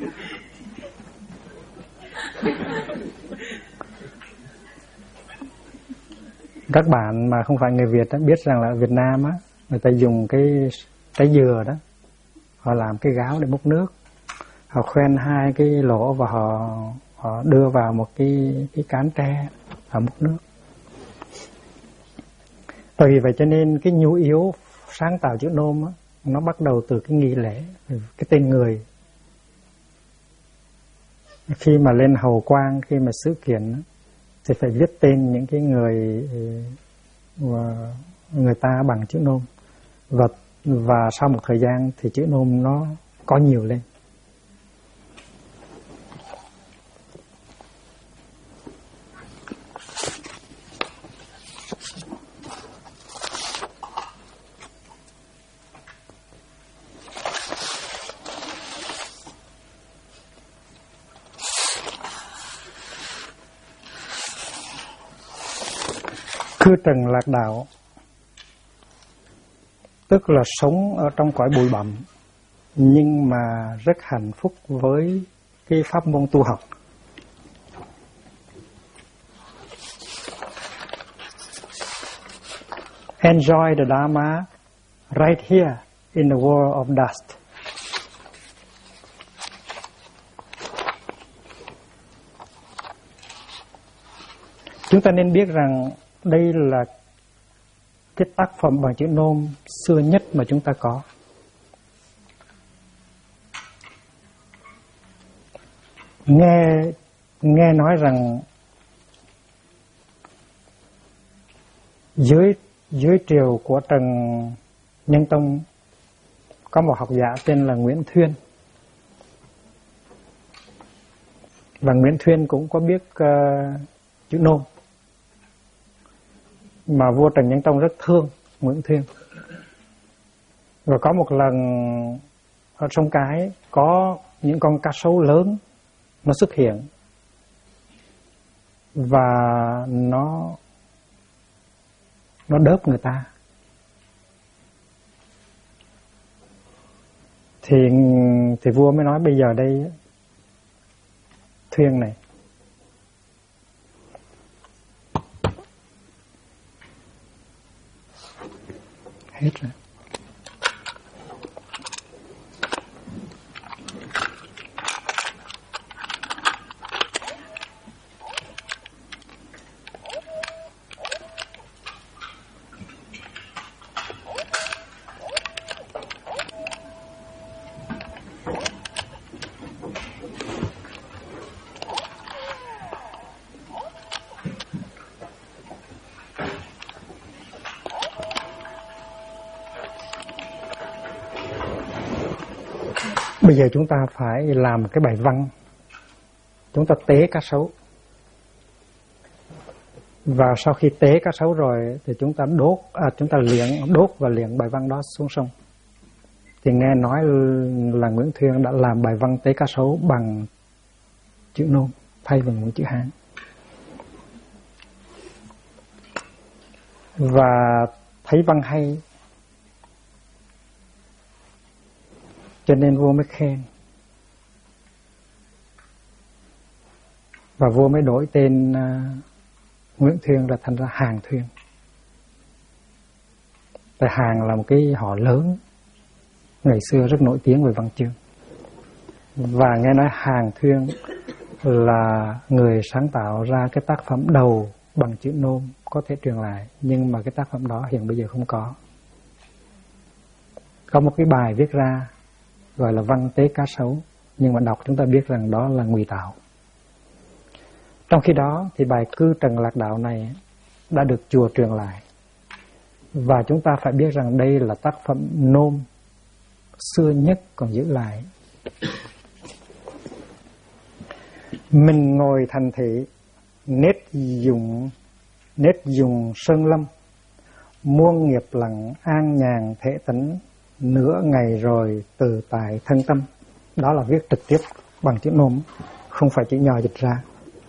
Các bạn mà không phải người Việt đó, biết rằng là ở Việt Nam á, người ta dùng cái trái dừa đó, họ làm cái gáo để múc nước, họ khoen hai cái lỗ và họ đưa vào một cái cán tre, họ múc nước. Bởi vì vậy cho nên cái nhu yếu sáng tạo chữ nôm á, nó bắt đầu từ cái nghi lễ, cái tên người. Khi mà lên hầu quang, khi mà sự kiện thì phải viết tên những cái người ta bằng chữ nôm. Và sau một thời gian thì chữ nôm nó có nhiều lên. Cư trần lạc đạo, tức là sống ở trong cõi bụi bặm, nhưng mà rất hạnh phúc với cái pháp môn tu học. Enjoy the Dharma right here in the world of dust. Chúng ta nên biết rằng đây là cái tác phẩm bằng chữ nôm xưa nhất mà chúng ta có. Nghe nói rằng dưới triều của Trần Nhân Tông có một học giả tên là Nguyễn Thuyên. Và Nguyễn Thuyên cũng có biết chữ nôm. Mà vua Trần Nhân Tông rất thương Nguyễn Thuyên. Và có một lần ở sông Cái có những con cá sấu lớn nó xuất hiện, và nó đớp người ta. Thì vua mới nói, bây giờ đây Thuyên này, hết rồi. Bây giờ chúng ta phải làm cái bài văn. Chúng ta tế cá sấu. Và sau khi tế cá sấu rồi thì chúng ta đốt và liệng bài văn đó xuống sông. Thì nghe nói là Nguyễn Thuyên đã làm bài văn tế cá sấu bằng chữ nôm thay bằng một chữ Hán. Và thấy văn hay cho nên vua mới khen. Và vua mới đổi tên Nguyễn Thuyên là thành ra Hàng Thuyên. Tại Hàng là một cái họ lớn, ngày xưa rất nổi tiếng về văn chương. Và nghe nói Hàng Thuyên là người sáng tạo ra cái tác phẩm đầu bằng chữ nôm có thể truyền lại, nhưng mà cái tác phẩm đó hiện bây giờ không có. Có một cái bài viết ra gọi là Văn Tế Cá Sấu, nhưng mà đọc chúng ta biết rằng đó là ngụy tạo. Trong khi đó thì bài Cư Trần Lạc Đạo này đã được chùa truyền lại, và chúng ta phải biết rằng đây là tác phẩm nôm xưa nhất còn giữ lại. Mình ngồi thành thị, nết dùng sơn lâm, muôn nghiệp lặng an nhàn thể tĩnh, nửa ngày rồi từ tại thân tâm. Đó là viết trực tiếp bằng chữ nôm, không phải chữ nho dịch ra.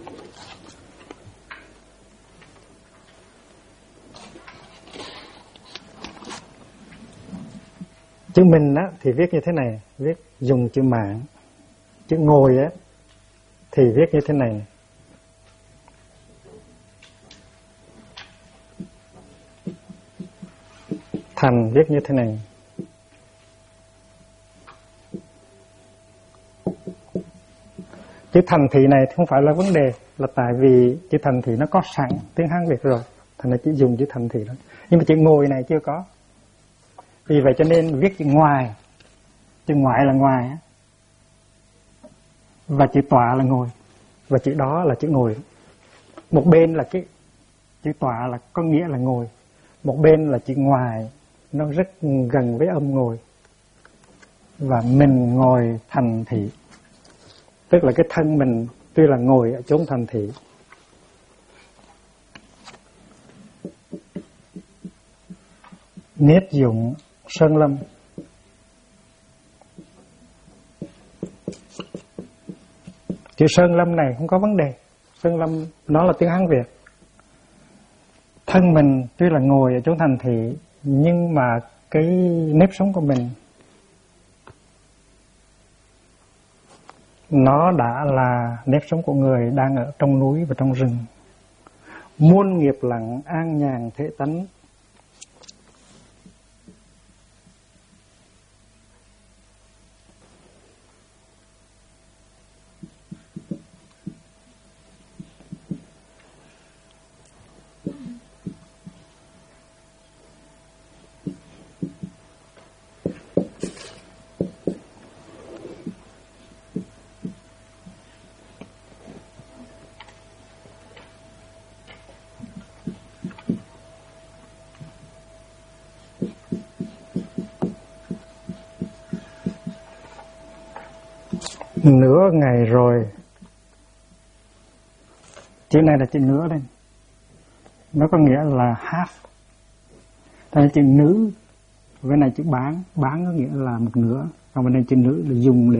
Chữ mình á thì viết như thế này, viết dùng chữ mạng. Chữ ngồi á thì viết như thế này. Thành viết như thế này. Chữ thành thị này không phải là vấn đề, là tại vì chữ thành thị nó có sẵn tiếng Hán Việt rồi, thành ra chỉ dùng chữ thành thị đó. Nhưng mà chữ ngồi này chưa có. Vì vậy cho nên viết chữ ngoài. Chữ ngoại là ngoài, và chữ tọa là ngồi, và chữ đó là chữ ngồi. Một bên là cái chữ tọa là có nghĩa là ngồi, một bên là chữ ngoài, nó rất gần với âm ngồi. Và mình ngồi thành thị, tức là cái thân mình tuy là ngồi ở chốn thành thị. Nết dụng sơn lâm. Chữ sơn lâm này không có vấn đề. Sơn lâm nó là tiếng Hán Việt. Thân mình tuy là ngồi ở chỗ thành thị, nhưng mà cái nếp sống của mình nó đã là nếp sống của người đang ở trong núi và trong rừng. Muôn nghiệp lặng an nhàn thể tánh. Nửa ngày rồi. Chữ này là chữ nửa đây. Nó có nghĩa là half. Đây chữ nữ, bên này chữ bán, bán có nghĩa là một nửa. Còn bên này chữ nữ là dùng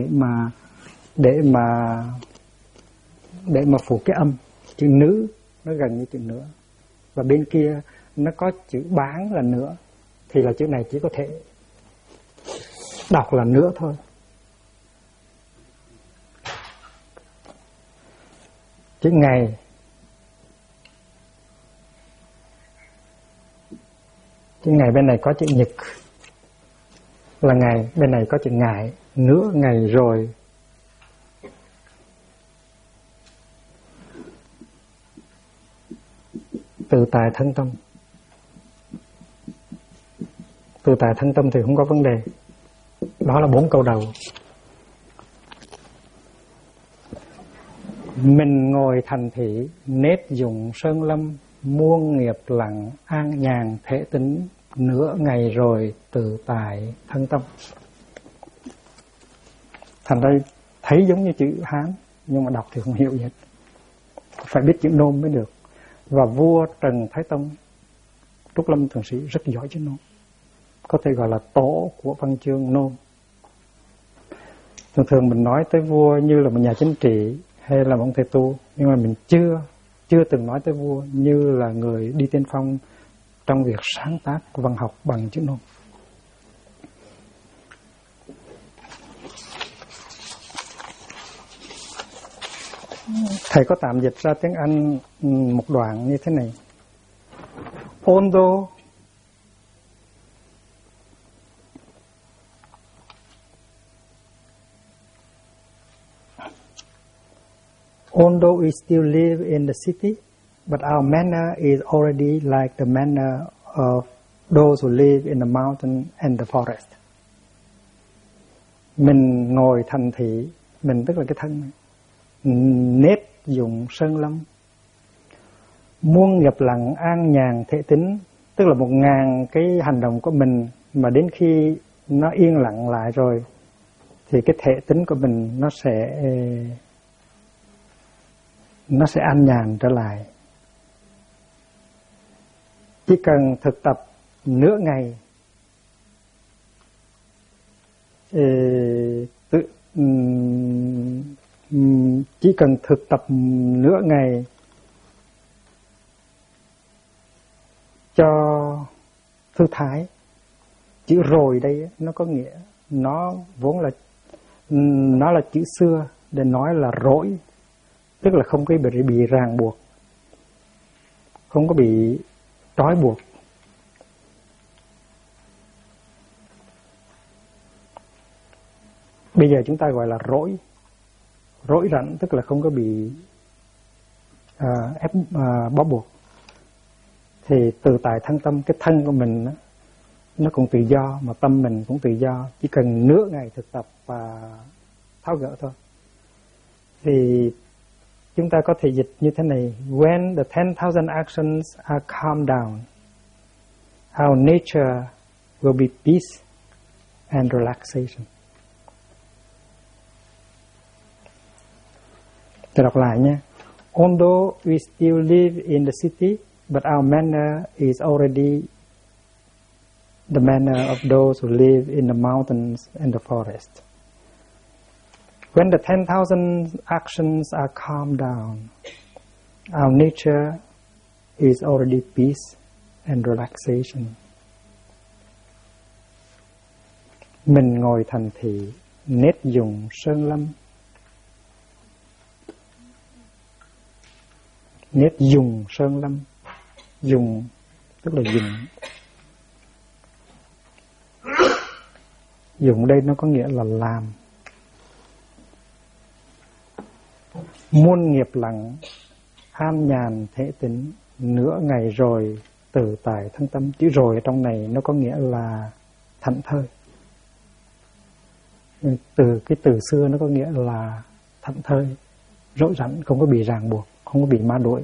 để mà phụ cái âm. Chữ nữ nó gần như chữ nửa. Và bên kia nó có chữ bán là nửa, thì là chữ này chỉ có thể đọc là nửa thôi. Chữ ngày. Chữ ngày bên này có chữ nhật là ngày, bên này có chữ ngại, nửa ngày rồi. Tự tại thân tâm. Tự tại thân tâm thì không có vấn đề. Đó là 4 câu đầu. Mình ngồi thành thị, nết dụng sơn lâm, muôn nghiệp lặng an nhàn thể tính, nửa ngày rồi tự tại thân tâm. Thành ra thấy giống như chữ Hán, nhưng mà đọc thì không hiểu gì hết. Phải biết chữ nôm mới được. Và vua Trần Thái Tông, Trúc Lâm Thượng Sĩ rất giỏi chữ nôm, có thể gọi là tổ của văn chương nôm. Thường thường mình nói tới vua như là một nhà chính trị hay là một ông thầy tu, nhưng mà mình chưa từng nói tới vua như là người đi tiên phong trong việc sáng tác văn học bằng chữ nôm. Thầy có tạm dịch ra tiếng Anh một đoạn như thế này. Although we still live in the city, but our manner is already like the manner of those who live in the mountain and the forest. Mình ngồi thành thị, mình tức là cái thân, nếp dụng sơn lâm, muôn nghiệp lặng an nhàn thể tính, tức là 1000 cái hành động của mình mà đến khi nó yên lặng lại rồi thì cái thể tính của mình nó sẽ an nhàn trở lại. Chỉ cần thực tập nửa ngày, chỉ cần thực tập nửa ngày cho thư thái. Chữ rồi đây nó có nghĩa, nó vốn là nó là chữ xưa để nói là rỗi, tức là không có bị ràng buộc, không có bị trói buộc. Bây giờ chúng ta gọi là rỗi rẵnh, tức là không có bị bó buộc. Thì từ tại thân tâm, cái thân của mình nó cũng tự do, mà tâm mình cũng tự do. Chỉ cần nửa ngày thực tập và tháo gỡ thôi. Thì chúng ta có thể dịch như thế này: When the 10,000 actions are calmed down, our nature will be peace and relaxation. Tôi đọc lại nha. Although we still live in the city, but our manner is already the manner of those who live in the mountains and the forest. When the 10,000 actions are calmed down, our nature is already peace and relaxation. Mình ngồi thành thị, nếp dùng sơn lâm. Nếp dùng sơn lâm. Dùng tức là dùng. Dùng đây nó có nghĩa là làm. Muôn nghiệp lặng, an nhàn thể tính, nửa ngày rồi từ tại thân tâm. Chữ rồi ở trong này nó có nghĩa là thảnh thơi. Từ cái từ xưa nó có nghĩa là thảnh thơi, rỗi rảnh, không có bị ràng buộc, không có bị ma đuổi.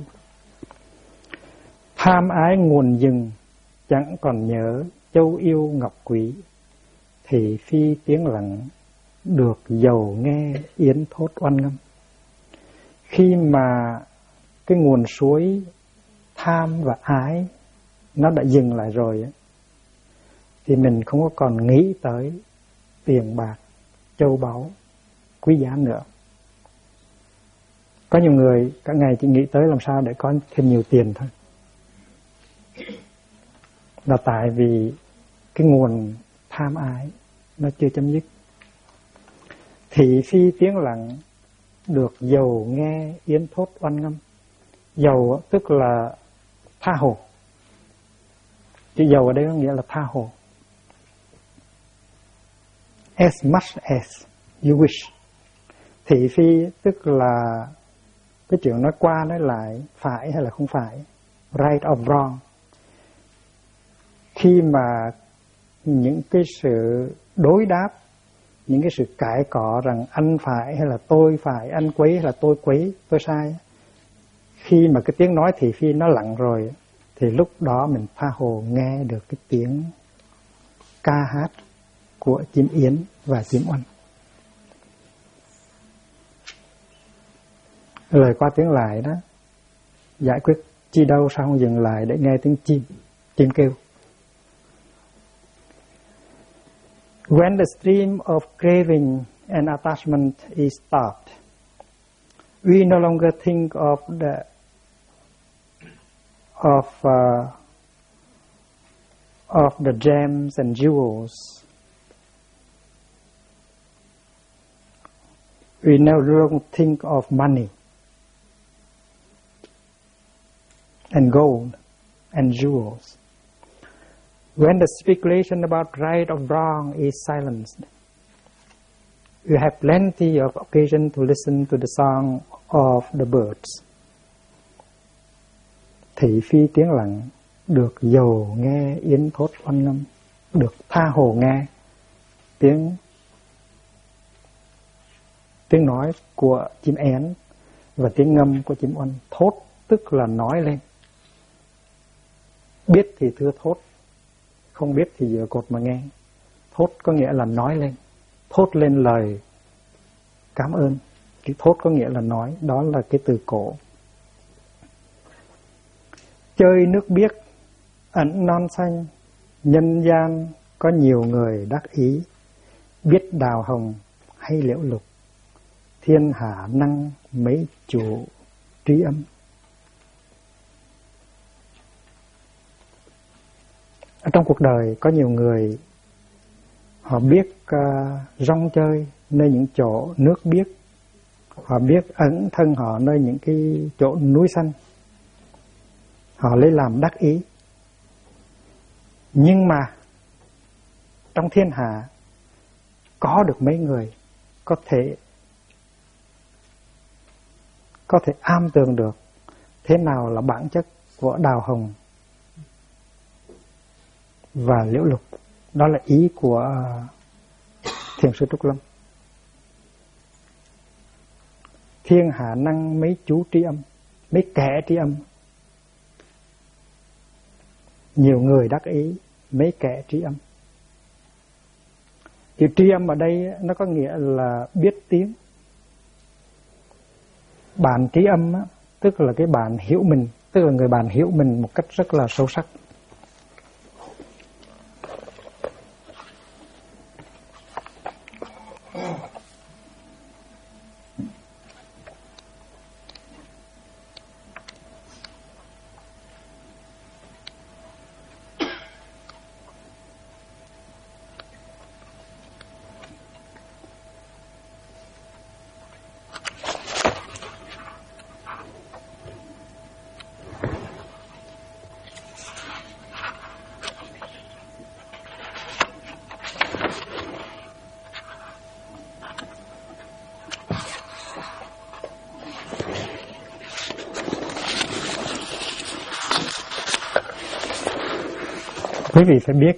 Tham ái nguồn dừng, chẳng còn nhớ châu yêu ngọc quý, thì phi tiếng lặng, được dầu nghe yến thốt oanh ngâm. Khi mà cái nguồn suối tham và ái nó đã dừng lại rồi, thì mình không có còn nghĩ tới tiền bạc, châu báu quý giá nữa. Có nhiều người cả ngày chỉ nghĩ tới làm sao để có thêm nhiều tiền thôi. Là tại vì cái nguồn tham ái nó chưa chấm dứt. Thị phi tiếng lặng, được dầu nghe yến thốt oanh ngâm. Dầu tức là tha hồ. Chữ dầu ở đây có nghĩa là tha hồ. As much as you wish. Thị phi tức là cái chuyện nói qua nói lại, phải hay là không phải, right or wrong. Khi mà những cái sự đối đáp, những cái sự cãi cọ rằng anh phải hay là tôi phải, anh quấy hay là tôi quấy, tôi sai, khi mà cái tiếng nói thị phi nó lặng rồi, thì lúc đó mình tha hồ nghe được cái tiếng ca hát của chim yến và chim oanh. Lời qua tiếng lại đó, giải quyết chi đâu sao không dừng lại để nghe tiếng chim kêu. When the stream of craving and attachment is stopped, we no longer think of the gems and jewels. We no longer think of money. and gold and jewels. When the speculation about right or wrong is silenced, you have plenty of occasion to listen to the song of the birds. Thị phi tiếng lặng, được dầu nghe yến thốt oanh ngâm, được tha hồ nghe tiếng nói của chim én và tiếng ngâm của chim oanh. Thốt tức là nói lên. Biết thì thưa thốt, không biết thì dựa cột mà nghe. Thốt có nghĩa là nói lên, thốt lên lời cảm ơn. Cái thốt có nghĩa là nói, đó là cái từ cổ. Chơi nước biếc ẩn non xanh, nhân gian có nhiều người đắc ý, biết đào hồng hay liễu lục, thiên hạ năng mấy chủ trí âm. Ở trong cuộc đời có nhiều người họ biết rong chơi nơi những chỗ nước biếc, họ biết ẩn thân họ nơi những cái chỗ núi xanh, họ lấy làm đắc ý. Nhưng mà trong thiên hạ có được mấy người có thể am tường được thế nào là bản chất của đào hồng và liễu lục. Đó là ý của Thiền sư Trúc Lâm. Thiên hạ năng mấy chú trí âm, mấy kẻ trí âm. Nhiều người đắc ý, mấy kẻ trí âm. Chữ trí âm ở đây nó có nghĩa là biết tiếng. Bạn trí âm á, tức là cái bạn hiểu mình, tức là người bạn hiểu mình một cách rất là sâu sắc. Quý vị phải biết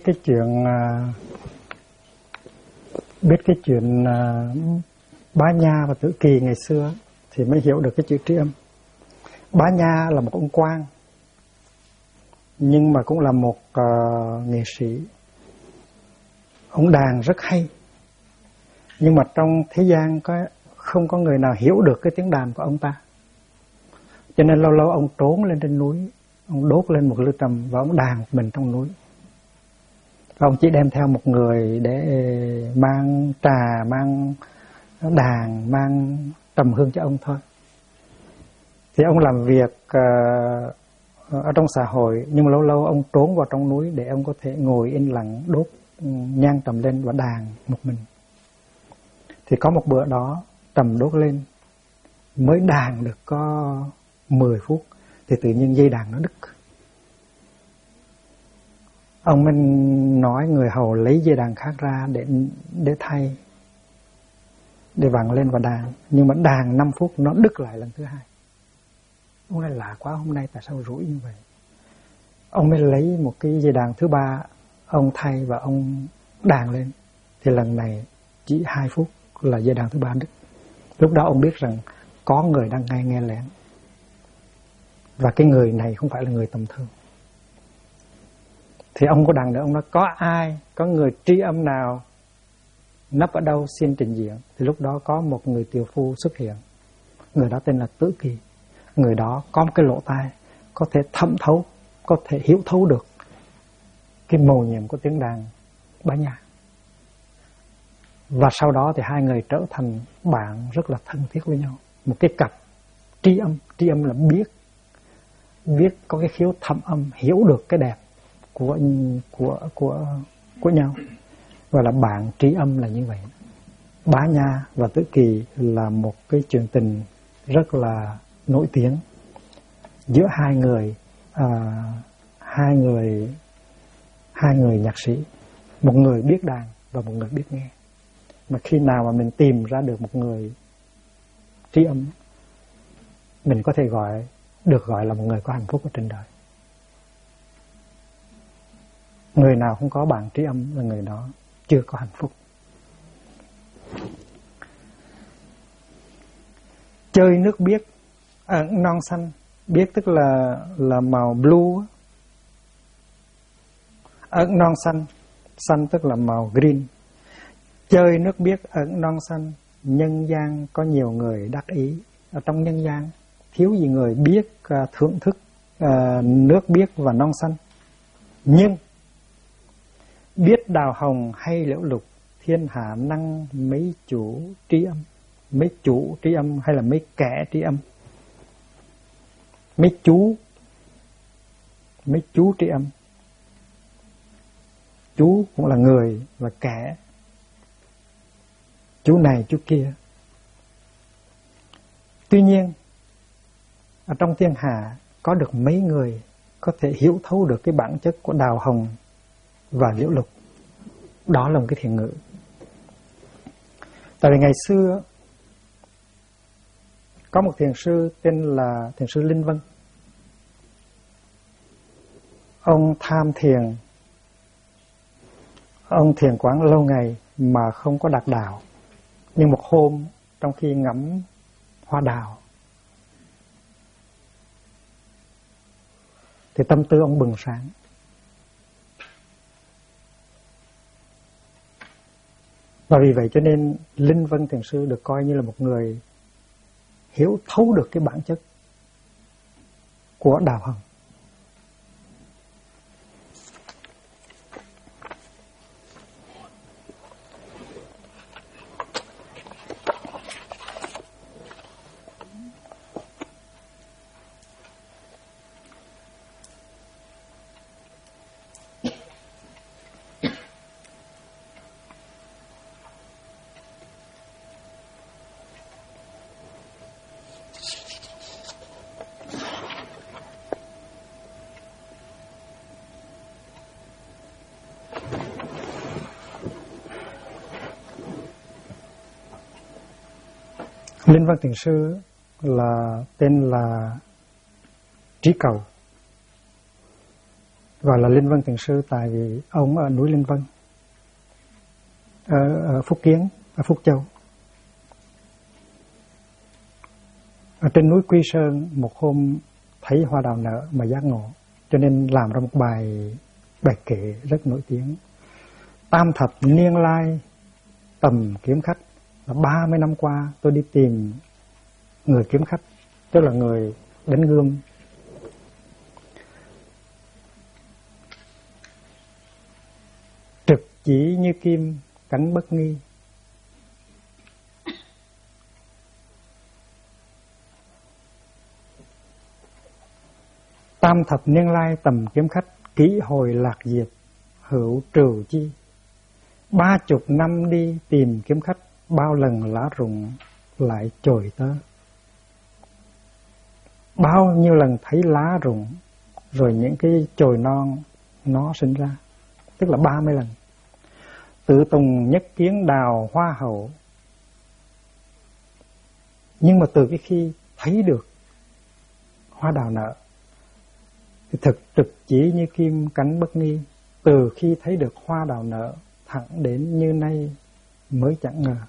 cái chuyện Bá Nha và Tử Kỳ ngày xưa thì mới hiểu được cái chữ trí âm. Bá Nha là một ông quan, nhưng mà cũng là một nghệ sĩ. Ông đàn rất hay, nhưng mà trong thế gian không có người nào hiểu được cái tiếng đàn của ông ta. Cho nên lâu lâu ông trốn lên trên núi, ông đốt lên một lư trầm và ông đàn mình trong núi. Và ông chỉ đem theo một người để mang trà, mang đàn, mang trầm hương cho ông thôi. Thì ông làm việc ở trong xã hội, nhưng lâu lâu ông trốn vào trong núi để ông có thể ngồi yên lặng đốt nhang trầm lên và đàn một mình. Thì có một bữa đó trầm đốt lên, mới đàn được có 10 phút thì tự nhiên dây đàn nó đứt. Ông mới nói người hầu lấy dây đàn khác ra để thay, để vặn lên và đàn. Nhưng mà đàn 5 phút nó đứt lại lần thứ hai. Ông nói lạ quá, hôm nay tại sao rủi như vậy. Ông mới lấy một cái dây đàn thứ ba, ông thay và ông đàn lên. Thì lần này chỉ 2 phút là dây đàn thứ ba đứt. Lúc đó ông biết rằng có người đang nghe lén. Và cái người này không phải là người tầm thường. Thì ông có đàn nữa, ông nói có người tri âm nào nấp ở đâu xin trình diện. Thì lúc đó có một người tiều phu xuất hiện. Người đó tên là Tử Kỳ. Người đó có một cái lỗ tai, có thể thẩm thấu, có thể hiểu thấu được cái mầu nhiệm của tiếng đàn Bá Nha. Và sau đó thì hai người trở thành bạn rất là thân thiết với nhau. Một cái cặp tri âm là biết có cái khiếu thẩm âm, hiểu được cái đẹp của nhau. Và là bạn trí âm là như vậy. Bá Nha và Tử Kỳ là một cái chuyện tình rất là nổi tiếng giữa hai người hai người nhạc sĩ, một người biết đàn và một người biết nghe. Mà khi nào mà mình tìm ra được một người trí âm, mình có thể được gọi là một người có hạnh phúc ở trên đời. Người nào không có bạn trí âm là người đó chưa có hạnh phúc. Chơi nước biếc ẩn non xanh, biếc tức là màu blue, ẩn non xanh, xanh tức là màu green. Chơi nước biếc ẩn non xanh, nhân gian có nhiều người đắc ý. Ở trong nhân gian thiếu gì người biết thưởng thức nước biếc và non xanh. Nhưng biết đào hồng hay liễu lục, thiên hạ năng mấy chủ trí âm. Mấy chủ trí âm hay là mấy kẻ trí âm? Mấy chú trí âm. Chú cũng là người và kẻ, chú này chú kia. Tuy nhiên ở trong thiên hạ có được mấy người có thể hiểu thấu được cái bản chất của đào hồng và liễu lục. Đó là một cái thiện ngữ. Tại vì ngày xưa có một thiền sư tên là thiền sư Linh Vân. Ông tham thiền, ông thiền quán lâu ngày mà không có đạt đạo. Nhưng một hôm trong khi ngắm hoa đào thì tâm tư ông bừng sáng. Và vì vậy cho nên Linh Vân thiền sư được coi như là một người hiểu thấu được cái bản chất của đào hồng. Linh Vân thiền sư là tên là Trí Cầu, gọi là Linh Vân thiền sư tại vì ông ở núi Linh Vân ở Phúc Kiến, ở Phúc Châu. Ở trên núi Quy Sơn một hôm thấy hoa đào nở mà giác ngộ, cho nên làm ra một bài kệ rất nổi tiếng. Tam thập niên lai tầm kiếm khách, là 30 năm qua tôi đi tìm người kiếm khách, tức là người đánh gươm. Trực chỉ như kim, cánh bất nghi. Tam thập niên lai tầm kiếm khách, kỹ hồi lạc diệp, hữu trừ chi. 30 năm đi tìm kiếm khách, bao lần lá rụng lại chồi tơ. Bao nhiêu lần thấy lá rụng rồi những cái chồi non nó sinh ra, tức là 30 lần. Tự tùng nhất kiến đào hoa hậu. Nhưng mà từ cái khi thấy được hoa đào nở thì thực trực chỉ như kim, cánh bất nghi. Từ khi thấy được hoa đào nở thẳng đến như nay mới chẳng ngờ.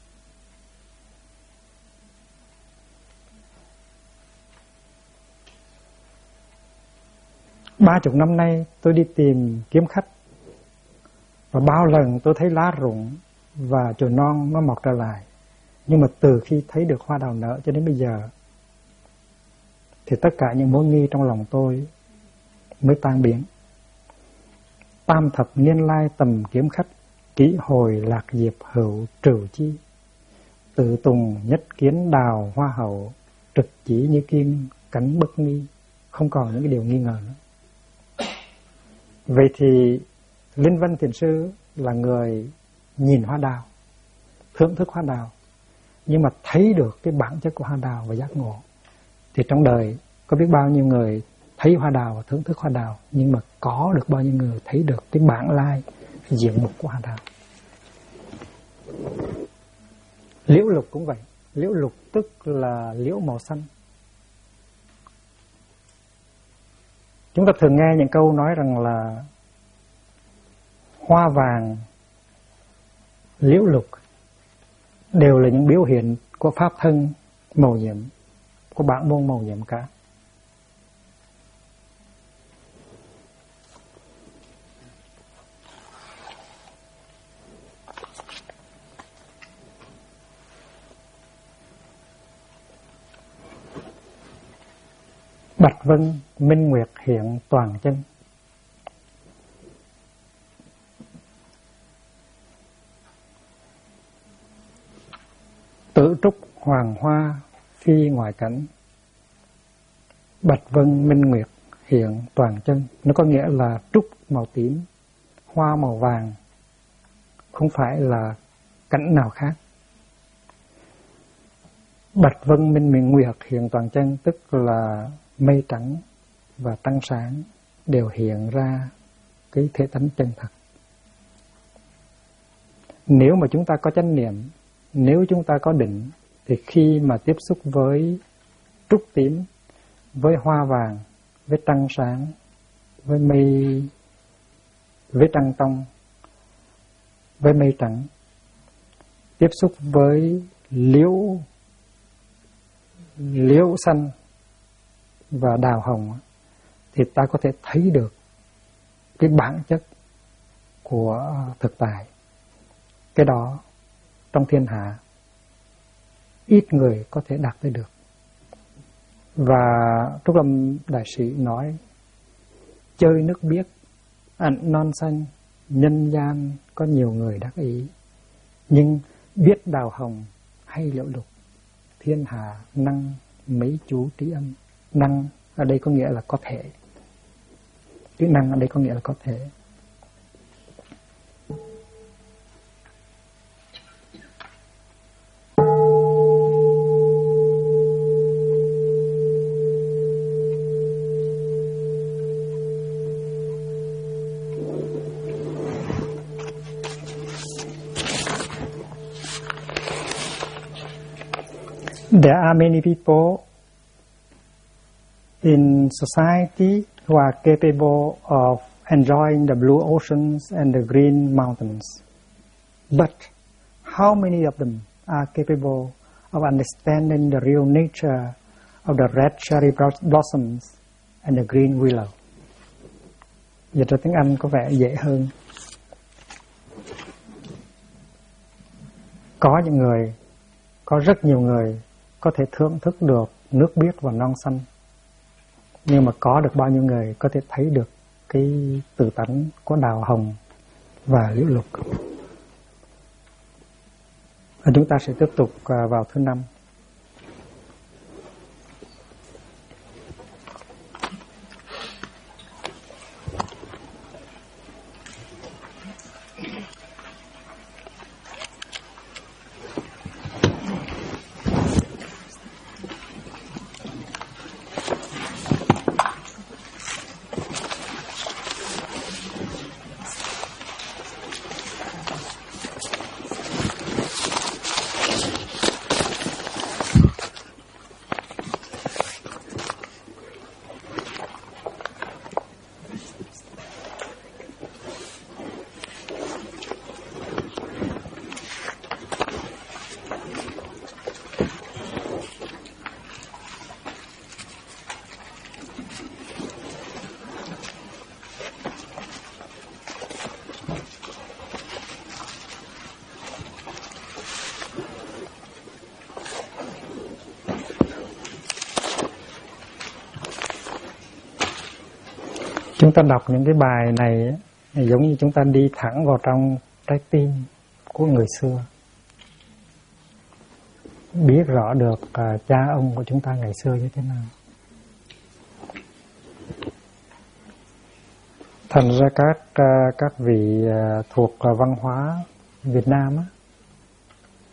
Ba chục năm nay tôi đi tìm kiếm khách, và bao lần tôi thấy lá rụng và chồi non nó mọc ra lại. Nhưng mà từ khi thấy được hoa đào nở cho đến bây giờ thì tất cả những mối nghi trong lòng tôi mới tan biến. Tam thập niên lai tầm kiếm khách, kỹ hồi lạc diệp hữu trừ chi. Tự tùng nhất kiến đào hoa hậu, trực chỉ như kim, cánh bất nghi. Không còn những cái điều nghi ngờ nữa. Vậy thì Linh Vân thiền sư là người nhìn hoa đào, thưởng thức hoa đào, nhưng mà thấy được cái bản chất của hoa đào và giác ngộ. Thì trong đời có biết bao nhiêu người thấy hoa đào và thưởng thức hoa đào, nhưng mà có được bao nhiêu người thấy được cái bản lai, cái diện mục của hoa đào. Liễu lục cũng vậy. Liễu lục tức là liễu màu xanh. Chúng ta thường nghe những câu nói rằng là hoa vàng, liễu lục đều là những biểu hiện của pháp thân màu nhiệm, của bản môn màu nhiệm cả. Bạch vân minh nguyệt hiện toàn chân. Tử trúc hoàng hoa phi ngoại cảnh. Bạch vân minh nguyệt hiện toàn chân. Nó có nghĩa là trúc màu tím, hoa màu vàng, không phải là cảnh nào khác. Bạch vân minh nguyệt hiện toàn chân tức là mây trắng và trăng sáng đều hiện ra cái thể tánh chân thật. Nếu mà chúng ta có chánh niệm, nếu chúng ta có định, thì khi mà tiếp xúc với trúc tím, với hoa vàng, với trăng sáng, với mây, với trăng tông, với mây trắng, tiếp xúc với liễu xanh và đào hồng, thì ta có thể thấy được cái bản chất của thực tại. Cái đó trong thiên hạ ít người có thể đạt tới được. Và Trúc Lâm Đại Sĩ nói: chơi nước biếc, ảnh non xanh, nhân gian có nhiều người đắc ý, nhưng biết đào hồng hay liễu lục, thiên hạ năng mấy chú trí âm. Năng ở đây có nghĩa là có thể. Chữ năng ở đây có nghĩa là có thể. There are many people in society who are capable of enjoying the blue oceans and the green mountains. But how many of them are capable of understanding the real nature of the red cherry blossoms and the green willow? Dịch ra tiếng Anh có vẻ dễ hơn. Có rất nhiều người có thể thưởng thức được nước biếc và non xanh, nhưng mà có được bao nhiêu người có thể thấy được cái tự tánh của đào hồng và liễu lục. Và chúng ta sẽ tiếp tục vào thứ 5. Chúng ta đọc những cái bài này giống như chúng ta đi thẳng vào trong trái tim của người xưa, biết rõ được cha ông của chúng ta ngày xưa như thế nào. Thành ra các vị thuộc văn hóa Việt Nam á,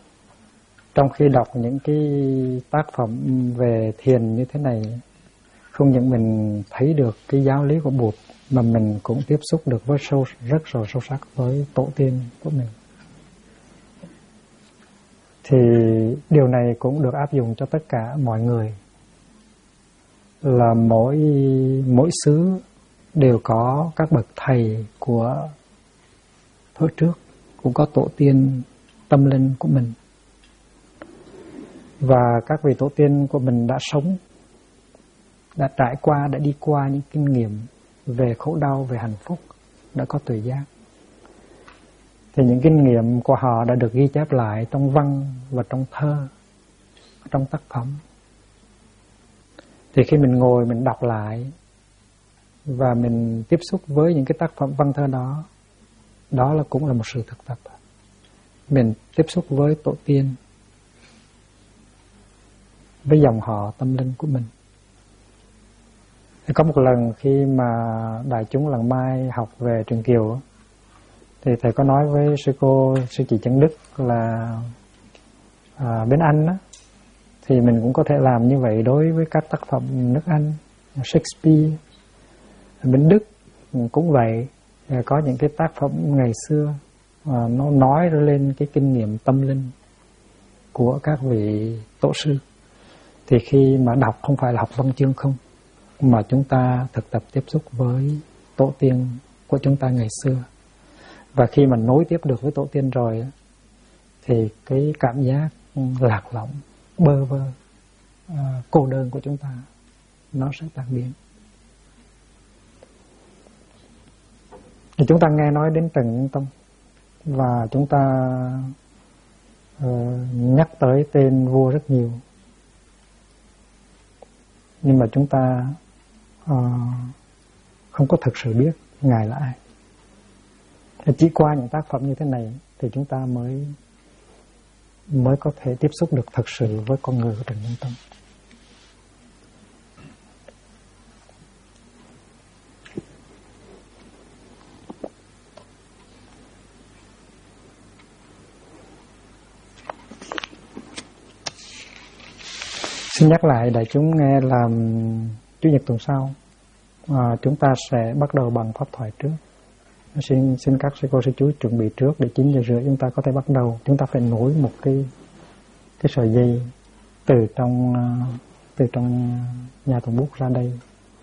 trong khi đọc những cái tác phẩm về thiền như thế này, không những mình thấy được cái giáo lý của Bụt, mà mình cũng tiếp xúc được với rất sâu sắc với tổ tiên của mình. Thì điều này cũng được áp dụng cho tất cả mọi người, là mỗi xứ đều có các bậc thầy của thời trước, cũng có tổ tiên tâm linh của mình. Và các vị tổ tiên của mình đã sống, đã trải qua, đã đi qua những kinh nghiệm về khổ đau, về hạnh phúc, đã có tuệ giác. Thì những kinh nghiệm của họ đã được ghi chép lại trong văn và trong thơ, trong tác phẩm. Thì khi mình ngồi mình đọc lại và mình tiếp xúc với những cái tác phẩm văn thơ đó, đó là cũng là một sự thực tập. Mình tiếp xúc với tổ tiên, với dòng họ tâm linh của mình. Thì có một lần khi mà đại chúng Làng Mai học về Truyền Kiều, thì thầy có nói với sư chị Trấn Đức là bên Anh đó, thì mình cũng có thể làm như vậy đối với các tác phẩm nước Anh, Shakespeare. Bên Đức cũng vậy, có những cái tác phẩm ngày xưa nó nói lên cái kinh nghiệm tâm linh của các vị tổ sư. Thì khi mà đọc không phải là học văn chương không, mà chúng ta thực tập tiếp xúc với tổ tiên của chúng ta ngày xưa. Và khi mà nối tiếp được với tổ tiên rồi, thì cái cảm giác lạc lõng, bơ vơ, cô đơn của chúng ta nó sẽ tan biến. Thì chúng ta nghe nói đến Trần Nhân Tông, và chúng ta nhắc tới tên vua rất nhiều, nhưng mà chúng ta không có thực sự biết Ngài là ai. Chỉ qua những tác phẩm như thế này thì chúng ta mới có thể tiếp xúc được thực sự với con người của Trần Nhân Tông. Xin nhắc lại đại chúng nghe là Chủ nhật tuần sau chúng ta sẽ bắt đầu bằng pháp thoại trước. Xin các sư cô sư chú chuẩn bị trước để 9 giờ rưỡi chúng ta có thể bắt đầu. Chúng ta phải nối một cái sợi dây từ trong nhà tụng bút ra đây.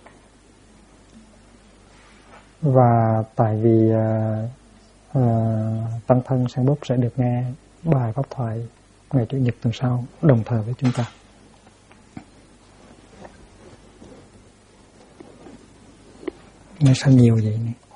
Và tại vì tăng thân sang bút sẽ được nghe bài pháp thoại ngày Chủ nhật tuần sau đồng thời với chúng ta. Nói sao nhiều vậy này?